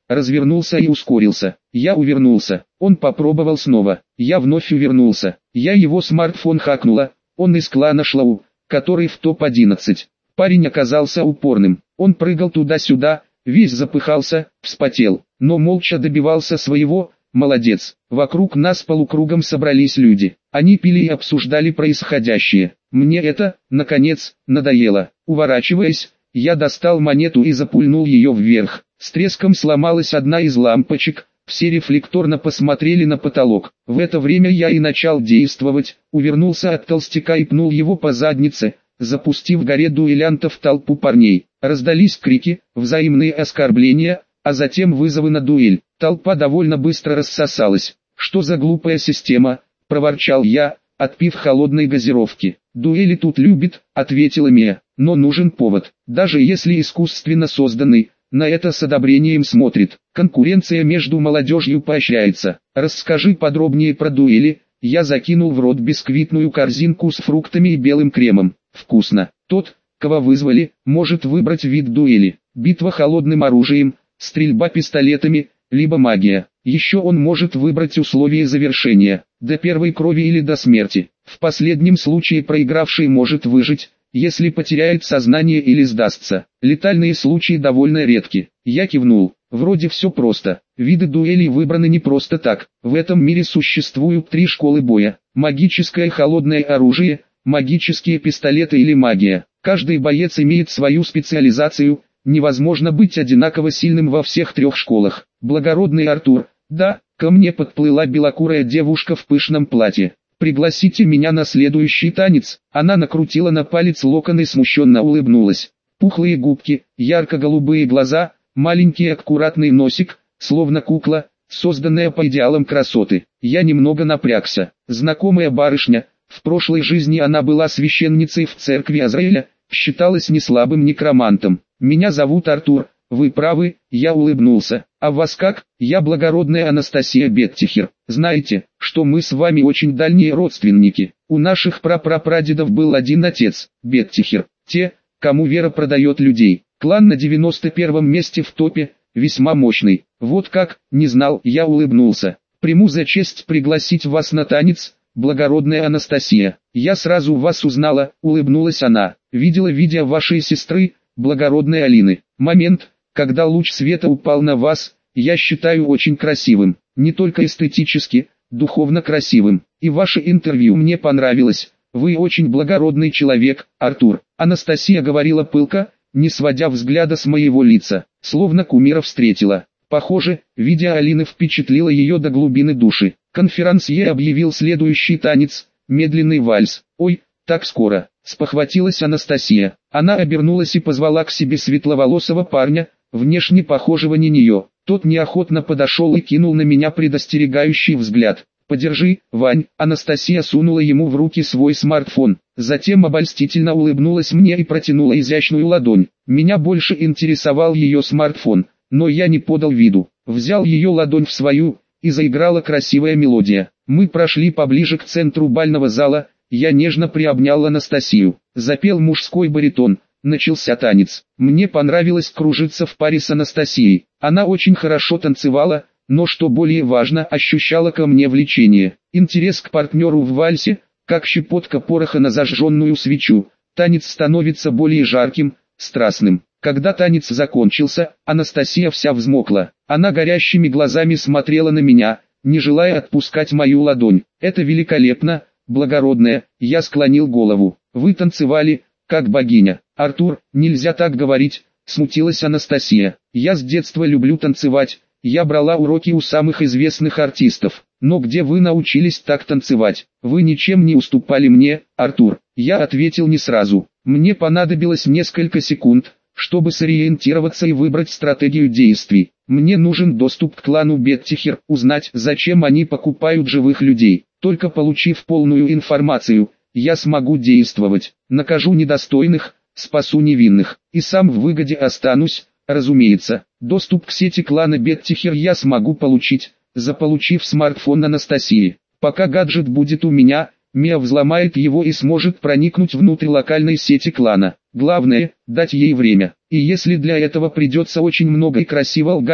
развернулся и ускорился. Я увернулся. Он попробовал снова. Я вновь увернулся. Я его смартфон хакнула. Он из клана Шлау, который в топ одиннадцать. Парень оказался упорным. Он прыгал туда-сюда, весь запыхался, вспотел, но молча добивался своего. Молодец. Вокруг нас полукругом собрались люди. Они пили и обсуждали происходящее. Мне это, наконец, надоело. Уворачиваясь, я достал монету и запульнул ее вверх. С треском сломалась одна из лампочек. Все рефлекторно посмотрели на потолок. В это время я и начал действовать. Увернулся от толстяка и пнул его по заднице, запустив горе дуэлянта в толпу парней. Раздались крики, взаимные оскорбления, а затем вызовы на дуэль. Толпа довольно быстро рассосалась. «Что за глупая система?» – проворчал я, отпив холодной газировки. «Дуэли тут любит», – ответила Мия. «Но нужен повод, даже если искусственно созданный, на это с одобрением смотрит. Конкуренция между молодежью поощряется. Расскажи подробнее про дуэли». Я закинул в рот бисквитную корзинку с фруктами и белым кремом. «Вкусно. Тот, кого вызвали, может выбрать вид дуэли. Битва холодным оружием, стрельба пистолетами, либо магия. Еще он может выбрать условия завершения, до первой крови или до смерти. В последнем случае проигравший может выжить, если потеряет сознание или сдастся. Летальные случаи довольно редки». Я кивнул. Вроде все просто. Виды дуэлей выбраны не просто так. В этом мире существуют три школы боя: магическое холодное оружие, магические пистолеты или магия. Каждый боец имеет свою специализацию. Невозможно быть одинаково сильным во всех трех школах. Благородный Артур. Да, ко мне подплыла белокурая девушка в пышном платье. «Пригласите меня на следующий танец». Она накрутила на палец локон и смущенно улыбнулась. Пухлые губки, ярко-голубые глаза, маленький аккуратный носик, словно кукла, созданная по идеалам красоты. Я немного напрягся. Знакомая барышня, в прошлой жизни она была священницей в церкви Азраиля, считалась неслабым некромантом. «Меня зовут Артур, вы правы», я улыбнулся. «А вас как?» «Я благородная Анастасия Беттихер. Знаете, что мы с вами очень дальние родственники. У наших прапрапрадедов был один отец, Беттихер, те, кому вера продает людей. Клан на девяносто первом месте в топе, весьма мощный». «Вот как, не знал», я улыбнулся. «Приму за честь пригласить вас на танец, благородная Анастасия». «Я сразу вас узнала», улыбнулась она. «Видела видео вашей сестры, благородной Алины. Момент, когда луч света упал на вас, я считаю очень красивым. Не только эстетически, духовно красивым. И ваше интервью мне понравилось. Вы очень благородный человек, Артур». Анастасия говорила пылко, не сводя взгляда с моего лица, словно кумира встретила. Похоже, видео Алины впечатлило ее до глубины души. Конферансье объявил следующий танец, медленный вальс. «Ой, так скоро», спохватилась Анастасия. Она обернулась и позвала к себе светловолосого парня, внешне похожего на нее. Тот неохотно подошел и кинул на меня предостерегающий взгляд. «Подержи, Вань». Анастасия сунула ему в руки свой смартфон. Затем обольстительно улыбнулась мне и протянула изящную ладонь. Меня больше интересовал ее смартфон, но я не подал виду. Взял ее ладонь в свою, и заиграла красивая мелодия. Мы прошли поближе к центру бального зала. Я нежно приобнял Анастасию. Запел мужской баритон. Начался танец. Мне понравилось кружиться в паре с Анастасией. Она очень хорошо танцевала, но что более важно, ощущала ко мне влечение. Интерес к партнеру в вальсе, как щепотка пороха на зажженную свечу. Танец становится более жарким, страстным. Когда танец закончился, Анастасия вся взмокла. Она горящими глазами смотрела на меня, не желая отпускать мою ладонь. «Это великолепно, благородная», я склонил голову. «Вы танцевали, как богиня». «Артур, нельзя так говорить», смутилась Анастасия. «Я с детства люблю танцевать, я брала уроки у самых известных артистов. Но где вы научились так танцевать? Вы ничем не уступали мне, Артур». Я ответил не сразу. Мне понадобилось несколько секунд, чтобы сориентироваться и выбрать стратегию действий. Мне нужен доступ к клану Беттихер, узнать, зачем они покупают живых людей. Только получив полную информацию, я смогу действовать. Накажу недостойных, спасу невинных, и сам в выгоде останусь, разумеется. Доступ к сети клана Беттихер я смогу получить, заполучив смартфон Анастасии. Пока гаджет будет у меня, Мия взломает его и сможет проникнуть внутрь локальной сети клана. Главное, дать ей время. И если для этого придется очень много и красиво лгать,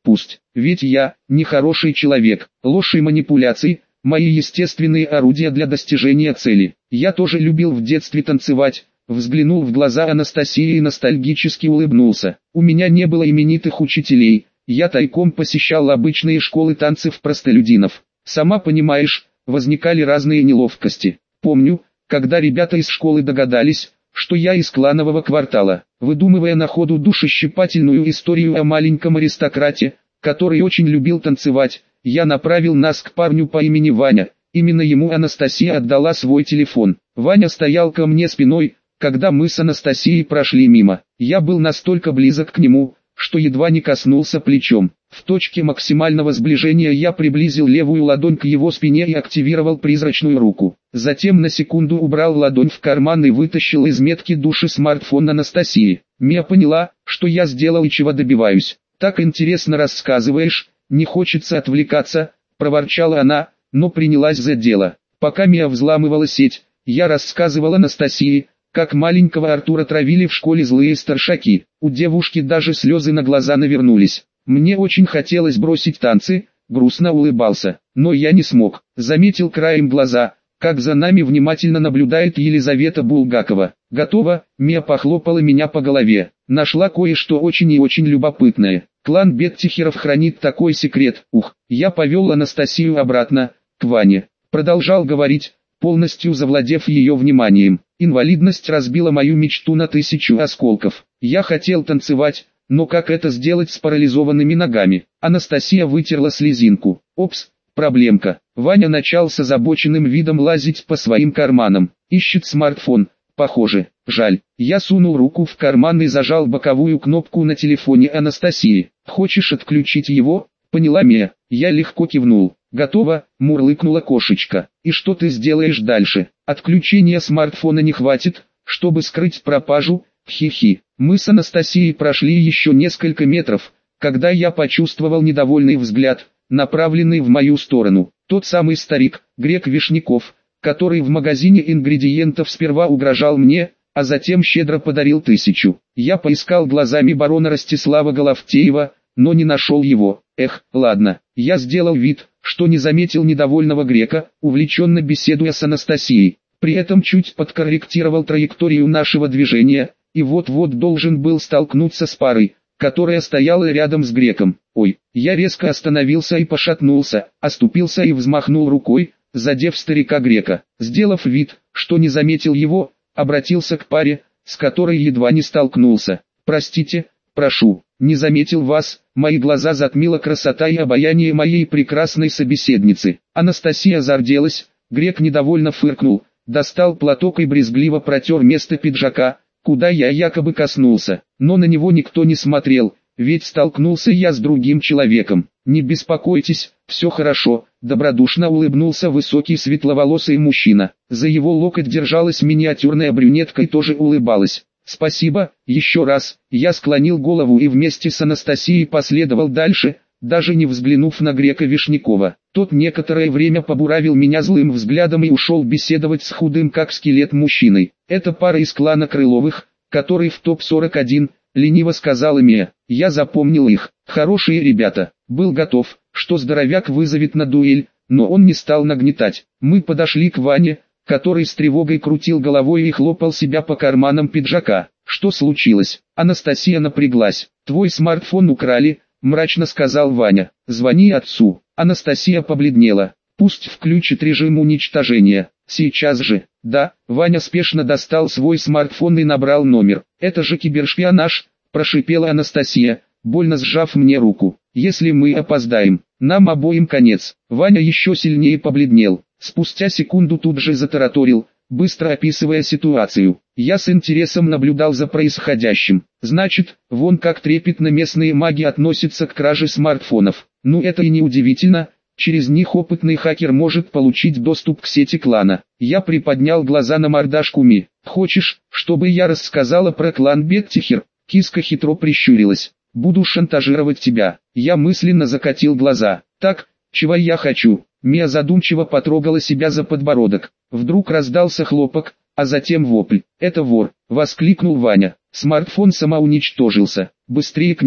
Пусть, ведь я, нехороший человек, ложь и манипуляции, мои естественные орудия для достижения цели. Я тоже любил в детстве танцевать. Взглянул в глаза Анастасии и ностальгически улыбнулся. У меня не было именитых учителей, я тайком посещал обычные школы танцев простолюдинов. Сама понимаешь, возникали разные неловкости. Помню, когда ребята из школы догадались, что я из кланового квартала, выдумывая на ходу душещипательную историю о маленьком аристократе, который очень любил танцевать, я направил нас к парню по имени Ваня. Именно ему Анастасия отдала свой телефон. Ваня стоял ко мне спиной, когда мы с Анастасией прошли мимо. Я был настолько близок к нему, что едва не коснулся плечом. В точке максимального сближения я приблизил левую ладонь к его спине и активировал призрачную руку. Затем на секунду убрал ладонь в карман и вытащил из метки души смартфон Анастасии. Мия поняла, что я сделал и чего добиваюсь. «Так интересно рассказываешь, не хочется отвлекаться», – проворчала она, но принялась за дело. Пока Мия взламывала сеть, я рассказывал Анастасии, как маленького Артура травили в школе злые старшаки. У девушки даже слезы на глаза навернулись. Мне очень хотелось бросить танцы, грустно улыбался, но я не смог. Заметил краем глаза, как за нами внимательно наблюдает Елизавета Булгакова. «Готово», — Мия похлопала меня по голове. «Нашла кое-что очень и очень любопытное. Клан Беттихеров хранит такой секрет. Ух». Я повел Анастасию обратно, к Ване. Продолжал говорить, полностью завладев ее вниманием. Инвалидность разбила мою мечту на тысячу осколков. Я хотел танцевать, но как это сделать с парализованными ногами? Анастасия вытерла слезинку. Опс, проблемка. Ваня начал с озабоченным видом лазить по своим карманам. Ищет смартфон. Похоже, жаль. Я сунул руку в карман и зажал боковую кнопку на телефоне Анастасии. «Хочешь отключить его?» — поняла Мия. Я легко кивнул. «Готово», — мурлыкнула кошечка. «И что ты сделаешь дальше? Отключения смартфона не хватит, чтобы скрыть пропажу?» Хи-хи. Мы с Анастасией прошли еще несколько метров, когда я почувствовал недовольный взгляд, направленный в мою сторону. Тот самый старик, Грек Вишняков, который в магазине ингредиентов сперва угрожал мне, а затем щедро подарил тысячу. Я поискал глазами барона Ростислава Головтеева, но не нашел его. Эх, ладно, я сделал вид, что не заметил недовольного Грека, увлеченно беседуя с Анастасией. При этом чуть подкорректировал траекторию нашего движения, и вот-вот должен был столкнуться с парой, которая стояла рядом с Греком. Ой, я резко остановился и пошатнулся, оступился и взмахнул рукой, задев старика Грека. Сделав вид, что не заметил его, обратился к паре, с которой едва не столкнулся. «Простите, прошу, не заметил вас», мои глаза затмила красота и обаяние моей прекрасной собеседницы. Анастасия зарделась, Грек недовольно фыркнул, достал платок и брезгливо протер место пиджака, куда я якобы коснулся, но на него никто не смотрел, ведь столкнулся я с другим человеком. «Не беспокойтесь, все хорошо», — добродушно улыбнулся высокий светловолосый мужчина. За его локоть держалась миниатюрная брюнетка и тоже улыбалась. «Спасибо, еще раз», я склонил голову и вместе с Анастасией последовал дальше, даже не взглянув на Грека Вишнякова. Тот некоторое время побуравил меня злым взглядом и ушел беседовать с худым как скелет мужчиной. «Это пара из клана Крыловых, который в топ сорок один, лениво сказала Мия. Я запомнил их. Хорошие ребята. Был готов, что здоровяк вызовет на дуэль, но он не стал нагнетать. Мы подошли к Ване, который с тревогой крутил головой и хлопал себя по карманам пиджака. «Что случилось?» Анастасия напряглась. «Твой смартфон украли», мрачно сказал Ваня. «Звони отцу». Анастасия побледнела. «Пусть включит режим уничтожения. Сейчас же». «Да». Ваня спешно достал свой смартфон и набрал номер. «Это же кибершпионаж», прошипела Анастасия, больно сжав мне руку. «Если мы опоздаем, нам обоим конец». Ваня еще сильнее побледнел. Спустя секунду тут же затараторил, быстро описывая ситуацию. Я с интересом наблюдал за происходящим. «Значит, вон как трепетно местные маги относятся к краже смартфонов. Ну это и не удивительно, через них опытный хакер может получить доступ к сети клана». Я приподнял глаза на мордашку Ми. «Хочешь, чтобы я рассказала про клан Беттихер?» Киска хитро прищурилась. «Буду шантажировать тебя». Я мысленно закатил глаза. «Так, чего я хочу?» Мия задумчиво потрогала себя за подбородок. Вдруг раздался хлопок, а затем вопль. «Это вор!» — воскликнул Ваня. Смартфон самоуничтожился. «Быстрее к нему!»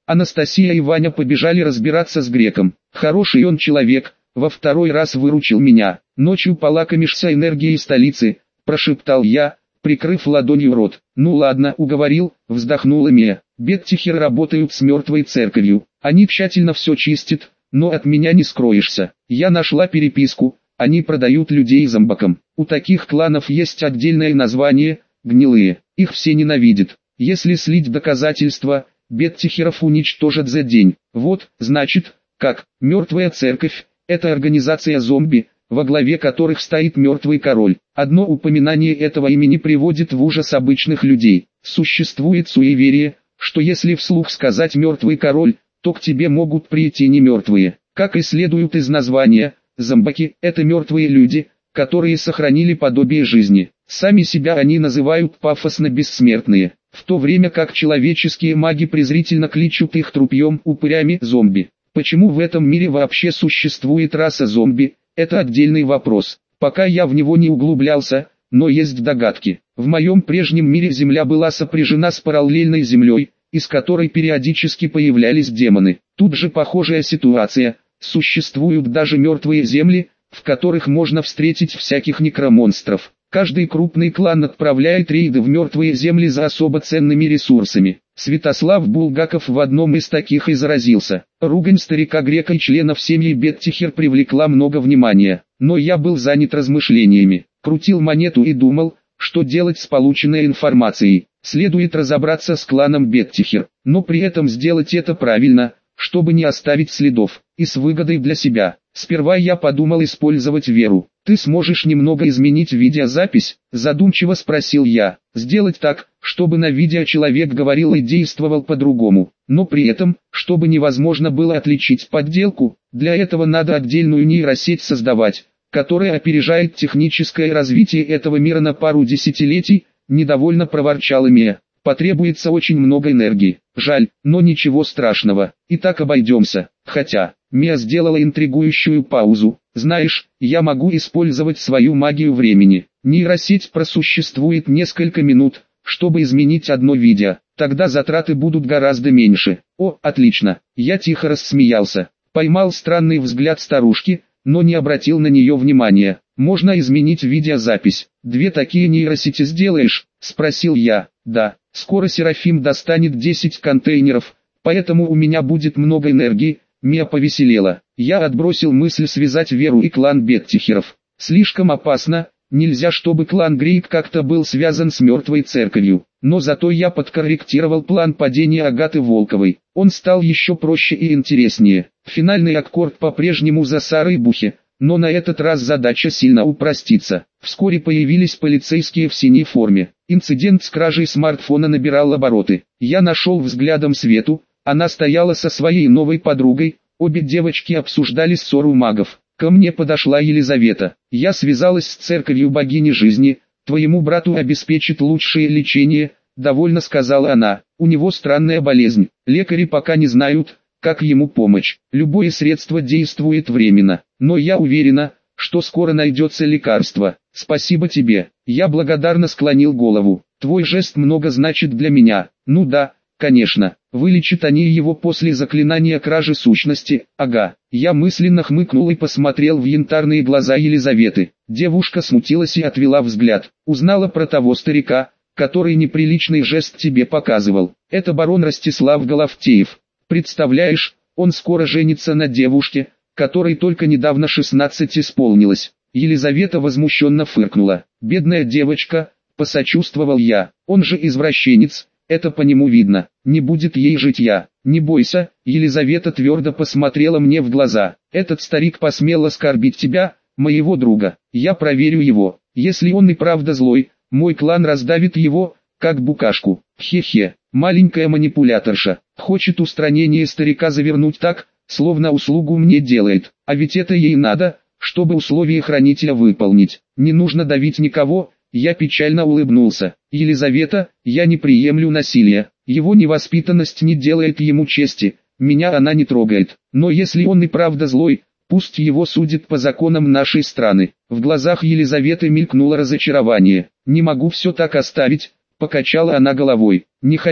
Анастасия и Ваня побежали разбираться с греком. Хороший он человек, во второй раз выручил меня. Ночью полакомишься энергией столицы, прошептал я, прикрыв ладонью рот. Ну ладно, уговорил, вздохнула Мия. Беттихеры работают с мертвой церковью. Они тщательно все чистят, но от меня не скроешься. Я нашла переписку, они продают людей зомбакам. У таких кланов есть отдельное название – гнилые. Их все ненавидят. Если слить доказательства, Беттихеров уничтожат за день. Вот, значит, как, мертвая церковь – это организация зомби, во главе которых стоит мертвый король. Одно упоминание этого имени приводит в ужас обычных людей. Существует суеверие, что если вслух сказать «мертвый король», то к тебе могут прийти не мертвые. Как и следует из названия, зомбаки – это мертвые люди, которые сохранили подобие жизни. Сами себя они называют пафосно бессмертные, в то время как человеческие маги презрительно кличут их трупьем упырями зомби. Почему в этом мире вообще существует раса зомби, это отдельный вопрос. Пока я в него не углублялся, но есть догадки. В моем прежнем мире Земля была сопряжена с параллельной Землей, из которой периодически появлялись демоны. Тут же похожая ситуация, существуют даже мертвые земли, в которых можно встретить всяких некромонстров. Каждый крупный клан отправляет рейды в мертвые земли за особо ценными ресурсами. Святослав Булгаков в одном из таких и заразился. Ругань старика-грека и членов семьи Беттихер привлекла много внимания, но я был занят размышлениями, крутил монету и думал, что делать с полученной информацией. Следует разобраться с кланом Беттихер, но при этом сделать это правильно, чтобы не оставить следов, и с выгодой для себя. Сперва я подумал использовать Веру. «Ты сможешь немного изменить видеозапись?» – задумчиво спросил я. «Сделать так, чтобы на видео человек говорил и действовал по-другому, но при этом, чтобы невозможно было отличить подделку. Для этого надо отдельную нейросеть создавать, которая опережает техническое развитие этого мира на пару десятилетий», – недовольно проворчала Мия. «Потребуется очень много энергии. Жаль, но ничего страшного, и так обойдемся. Хотя...» Мия сделала интригующую паузу. «Знаешь, я могу использовать свою магию времени. Нейросеть просуществует несколько минут, чтобы изменить одно видео. Тогда затраты будут гораздо меньше». «О, отлично!» Я тихо рассмеялся. Поймал странный взгляд старушки, но не обратил на нее внимания. «Можно изменить видеозапись. Две такие нейросети сделаешь?» – спросил я. «Да, скоро Серафим достанет десять контейнеров, поэтому у меня будет много энергии». Мия повеселела. Я отбросил мысль связать Веру и клан Беттихеров. Слишком опасно, нельзя чтобы клан Грейк как-то был связан с мертвой церковью. Но зато я подкорректировал план падения Агаты Волковой. Он стал еще проще и интереснее. Финальный аккорд по-прежнему за Сарой Бухе, но на этот раз задача сильно упростится. Вскоре появились полицейские в синей форме. Инцидент с кражей смартфона набирал обороты. Я нашел взглядом Свету. Она стояла со своей новой подругой, обе девочки обсуждали ссору магов. Ко мне подошла Елизавета. «Я связалась с церковью богини жизни, твоему брату обеспечит лучшее лечение», — довольно сказала она. «У него странная болезнь, лекари пока не знают, как ему помочь. Любое средство действует временно, но я уверена, что скоро найдется лекарство. Спасибо тебе». Я благодарно склонил голову. «Твой жест много значит для меня». «Ну да, конечно, вылечат они его после заклинания кражи сущности, ага». Я мысленно хмыкнул и посмотрел в янтарные глаза Елизаветы. Девушка смутилась и отвела взгляд. «Узнала про того старика, который неприличный жест тебе показывал. Это барон Ростислав Головтеев. Представляешь, он скоро женится на девушке, которой только недавно шестнадцать исполнилось». Елизавета возмущенно фыркнула. «Бедная девочка», — посочувствовал я, — «он же извращенец». Это по нему видно, не будет ей житья. «Не бойся», Елизавета твердо посмотрела мне в глаза. «Этот старик посмел оскорбить тебя, моего друга. Я проверю его. Если он и правда злой, мой клан раздавит его, как букашку». Хе-хе, маленькая манипуляторша. Хочет устранение старика завернуть так, словно услугу мне делает. А ведь это ей надо, чтобы условия хранителя выполнить. Не нужно давить никого. Я печально улыбнулся. «Елизавета, я не приемлю насилия. Его невоспитанность не делает ему чести, меня она не трогает. Но если он и правда злой, пусть его судят по законам нашей страны». В глазах Елизаветы мелькнуло разочарование. «Не могу все так оставить», — покачала она головой. «Не хочу,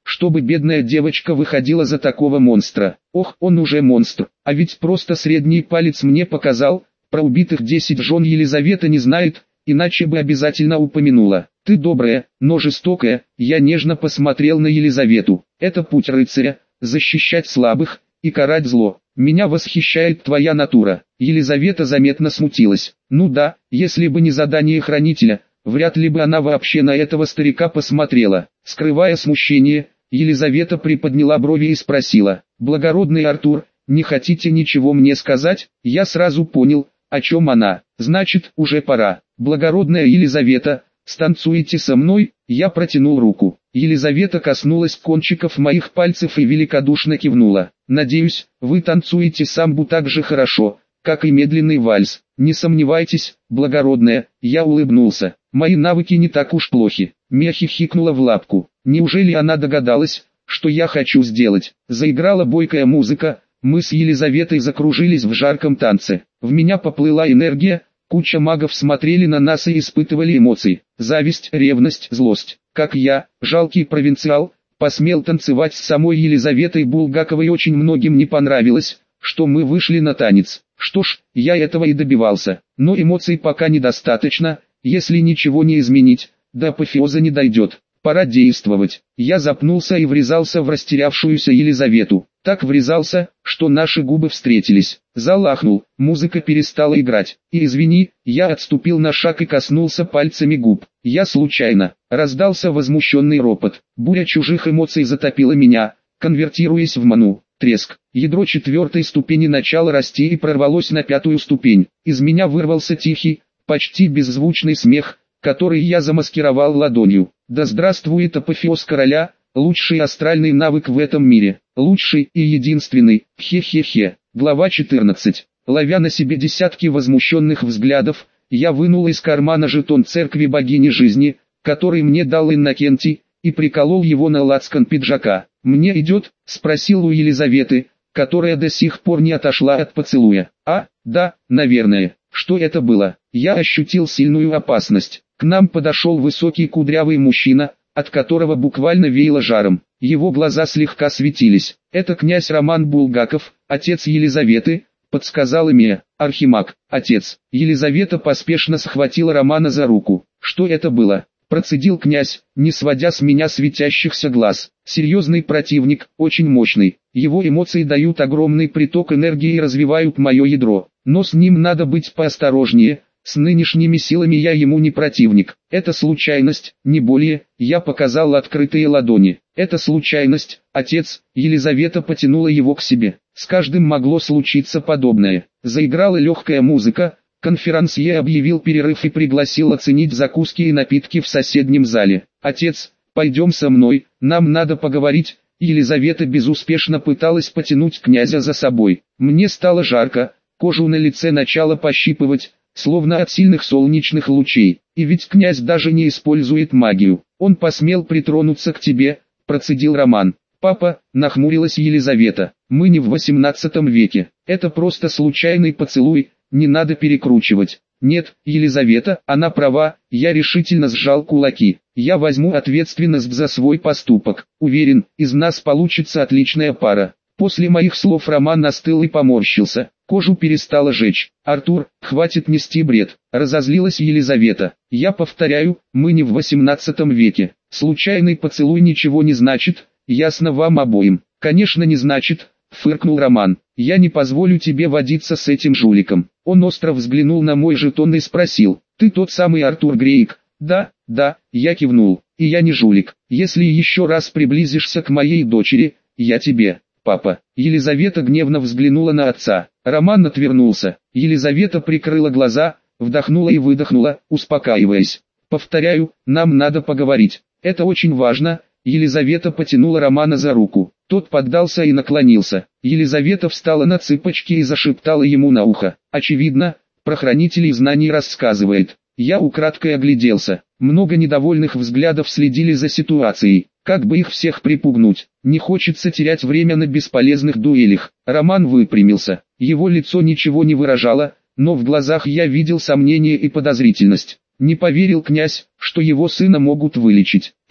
чтобы бедная девочка выходила за такого монстра. Ох, он уже монстр, а ведь просто средний палец мне показал, про убитых десять жен Елизавета не знает, иначе бы обязательно упомянула. Ты добрая, но жестокая. Я нежно посмотрел на Елизавету. Это путь рыцаря, защищать слабых и карать зло. Меня восхищает твоя натура. Елизавета заметно смутилась. Ну да, если бы не задание хранителя, вряд ли бы она вообще на этого старика посмотрела. Скрывая смущение, Елизавета приподняла брови и спросила: «Благородный Артур, не хотите ничего мне сказать?» Я сразу понял, о чем она. Значит, уже пора. Благородная Елизавета, станцуете со мной? Я протянул руку. Елизавета коснулась кончиков моих пальцев и великодушно кивнула. Надеюсь, вы танцуете самбу так же хорошо, как и медленный вальс. Не сомневайтесь, благородная. Я улыбнулся. Мои навыки не так уж плохи. Мия хихикнула в лапку. Неужели она догадалась, что я хочу сделать? Заиграла бойкая музыка. Мы с Елизаветой закружились в жарком танце. В меня поплыла энергия. Куча магов смотрели на нас и испытывали эмоции. Зависть, ревность, злость. Как я, жалкий провинциал, посмел танцевать с самой Елизаветой Булгаковой. Очень многим не понравилось, что мы вышли на танец. Что ж, я этого и добивался. Но эмоций пока недостаточно. Если ничего не изменить, до апофеоза не дойдет. Пора действовать. Я запнулся и врезался в растерявшуюся Елизавету. Так врезался, что наши губы встретились. Зал ахнул, музыка перестала играть. И извини, я отступил на шаг и коснулся пальцами губ. Я случайно. Раздался возмущенный ропот. Буря чужих эмоций затопила меня, конвертируясь в ману. Треск. Ядро четвертой ступени начало расти и прорвалось на пятую ступень. Из меня вырвался тихий, почти беззвучный смех, который я замаскировал ладонью. Да здравствует апофеоз короля, лучший астральный навык в этом мире. Лучший и единственный. Хе-хе-хе. Глава четырнадцать. Ловя на себе десятки возмущенных взглядов, я вынул из кармана жетон церкви богини жизни, который мне дал Иннокентий, и приколол его на лацкан пиджака. «Мне идет?» – спросил у Елизаветы, которая до сих пор не отошла от поцелуя. «А, да, наверное». Что это было? Я ощутил сильную опасность. К нам подошел высокий кудрявый мужчина, от которого буквально веяло жаром. Его глаза слегка светились. «Это князь Роман Булгаков, отец Елизаветы», — подсказала Мия. «Архимаг, отец». Елизавета поспешно схватила Романа за руку. «Что это было?» — процедил князь, не сводя с меня светящихся глаз. «Серьезный противник, очень мощный. Его эмоции дают огромный приток энергии и развивают мое ядро. Но с ним надо быть поосторожнее. С нынешними силами я ему не противник. Это случайность, не более». Я показал открытые ладони. «Это случайность, отец». Елизавета потянула его к себе. С каждым могло случиться подобное. Заиграла легкая музыка. Конферансье объявил перерыв и пригласил оценить закуски и напитки в соседнем зале. «Отец, пойдем со мной, нам надо поговорить». Елизавета безуспешно пыталась потянуть князя за собой. Мне стало жарко, кожу на лице начало пощипывать, словно от сильных солнечных лучей. И ведь князь даже не использует магию. «Он посмел притронуться к тебе», — процедил Роман. «Папа», — нахмурилась Елизавета, — «мы не в восемнадцатом веке. Это просто случайный поцелуй, не надо перекручивать». «Нет, Елизавета, она права», — я решительно сжал кулаки. «Я возьму ответственность за свой поступок. Уверен, из нас получится отличная пара». После моих слов Роман остыл и поморщился. Кожу перестало жечь. «Артур, хватит нести бред», — разозлилась Елизавета. «Я повторяю, мы не в восемнадцатом веке. Случайный поцелуй ничего не значит, ясно вам обоим». «Конечно не значит», — фыркнул Роман. «Я не позволю тебе водиться с этим жуликом». Он остро взглянул на мой жетон и спросил: «Ты тот самый Артур Грейк?» «Да, да», — я кивнул. «И я не жулик. Если еще раз приблизишься к моей дочери, я тебе...» «Папа». Елизавета гневно взглянула на отца. Роман отвернулся. Елизавета прикрыла глаза, вдохнула и выдохнула, успокаиваясь. «Повторяю, нам надо поговорить. Это очень важно». Елизавета потянула Романа за руку. Тот поддался и наклонился. Елизавета встала на цыпочки и зашептала ему на ухо. «Очевидно, про хранителей знаний рассказывает». Я украдкой огляделся. Много недовольных взглядов следили за ситуацией. Как бы их всех припугнуть? Не хочется терять время на бесполезных дуэлях. Роман выпрямился. Его лицо ничего не выражало, но в глазах я видел сомнение и подозрительность. Не поверил князь, что его сына могут вылечить.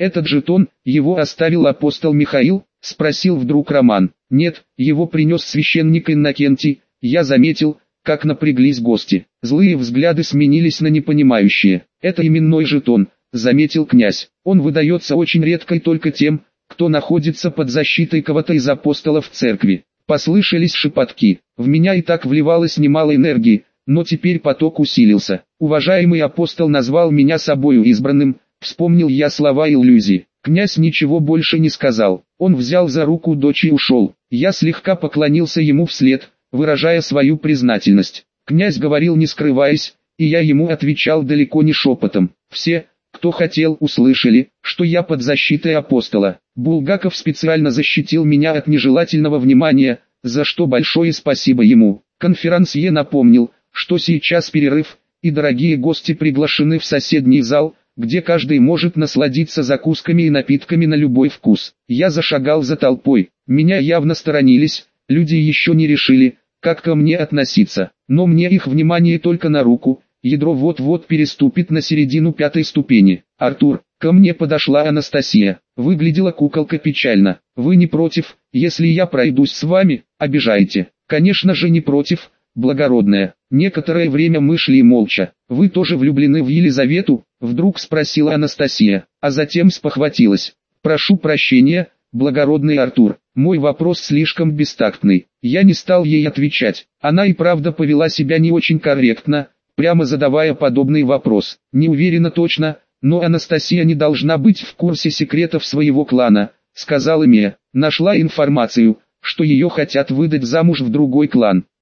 «Этот жетон, его оставил апостол Михаил?» — спросил вдруг Роман. «Нет, его принес священник Иннокентий». Я заметил, как напряглись гости. Злые взгляды сменились на непонимающие. «Это именной жетон», — заметил князь. «Он выдается очень редко и только тем, кто находится под защитой кого-то из апостолов церкви». Послышались шепотки. В меня и так вливалось немало энергии, но теперь поток усилился. Уважаемый апостол назвал меня собою избранным, вспомнил я слова иллюзии. Князь ничего больше не сказал. Он взял за руку дочь и ушел. Я слегка поклонился ему вслед, выражая свою признательность. Князь говорил не скрываясь, и я ему отвечал далеко не шепотом. Все, кто хотел, услышали, что я под защитой апостола. Булгаков специально защитил меня от нежелательного внимания, за что большое спасибо ему. Конферансье напомнил, что сейчас перерыв, и дорогие гости приглашены в соседний зал, где каждый может насладиться закусками и напитками на любой вкус. Я зашагал за толпой. Меня явно сторонились, люди еще не решили, как ко мне относиться. Но мне их внимание только на руку. Ядро вот-вот переступит на середину пятой ступени. «Артур», ко мне подошла Анастасия. Выглядела куколка печально. «Вы не против, если я пройдусь с вами?» «Обижаете». «Конечно же не против, благородная». Некоторое время мы шли молча. «Вы тоже влюблены в Елизавету?» Вдруг спросила Анастасия, а затем спохватилась. «Прошу прощения, благородный Артур, мой вопрос слишком бестактный». Я не стал ей отвечать. Она и правда повела себя не очень корректно, прямо задавая подобный вопрос. Не уверена точно, но Анастасия не должна быть в курсе секретов своего клана, сказала Мия. Нашла информацию, что ее хотят выдать замуж в другой клан.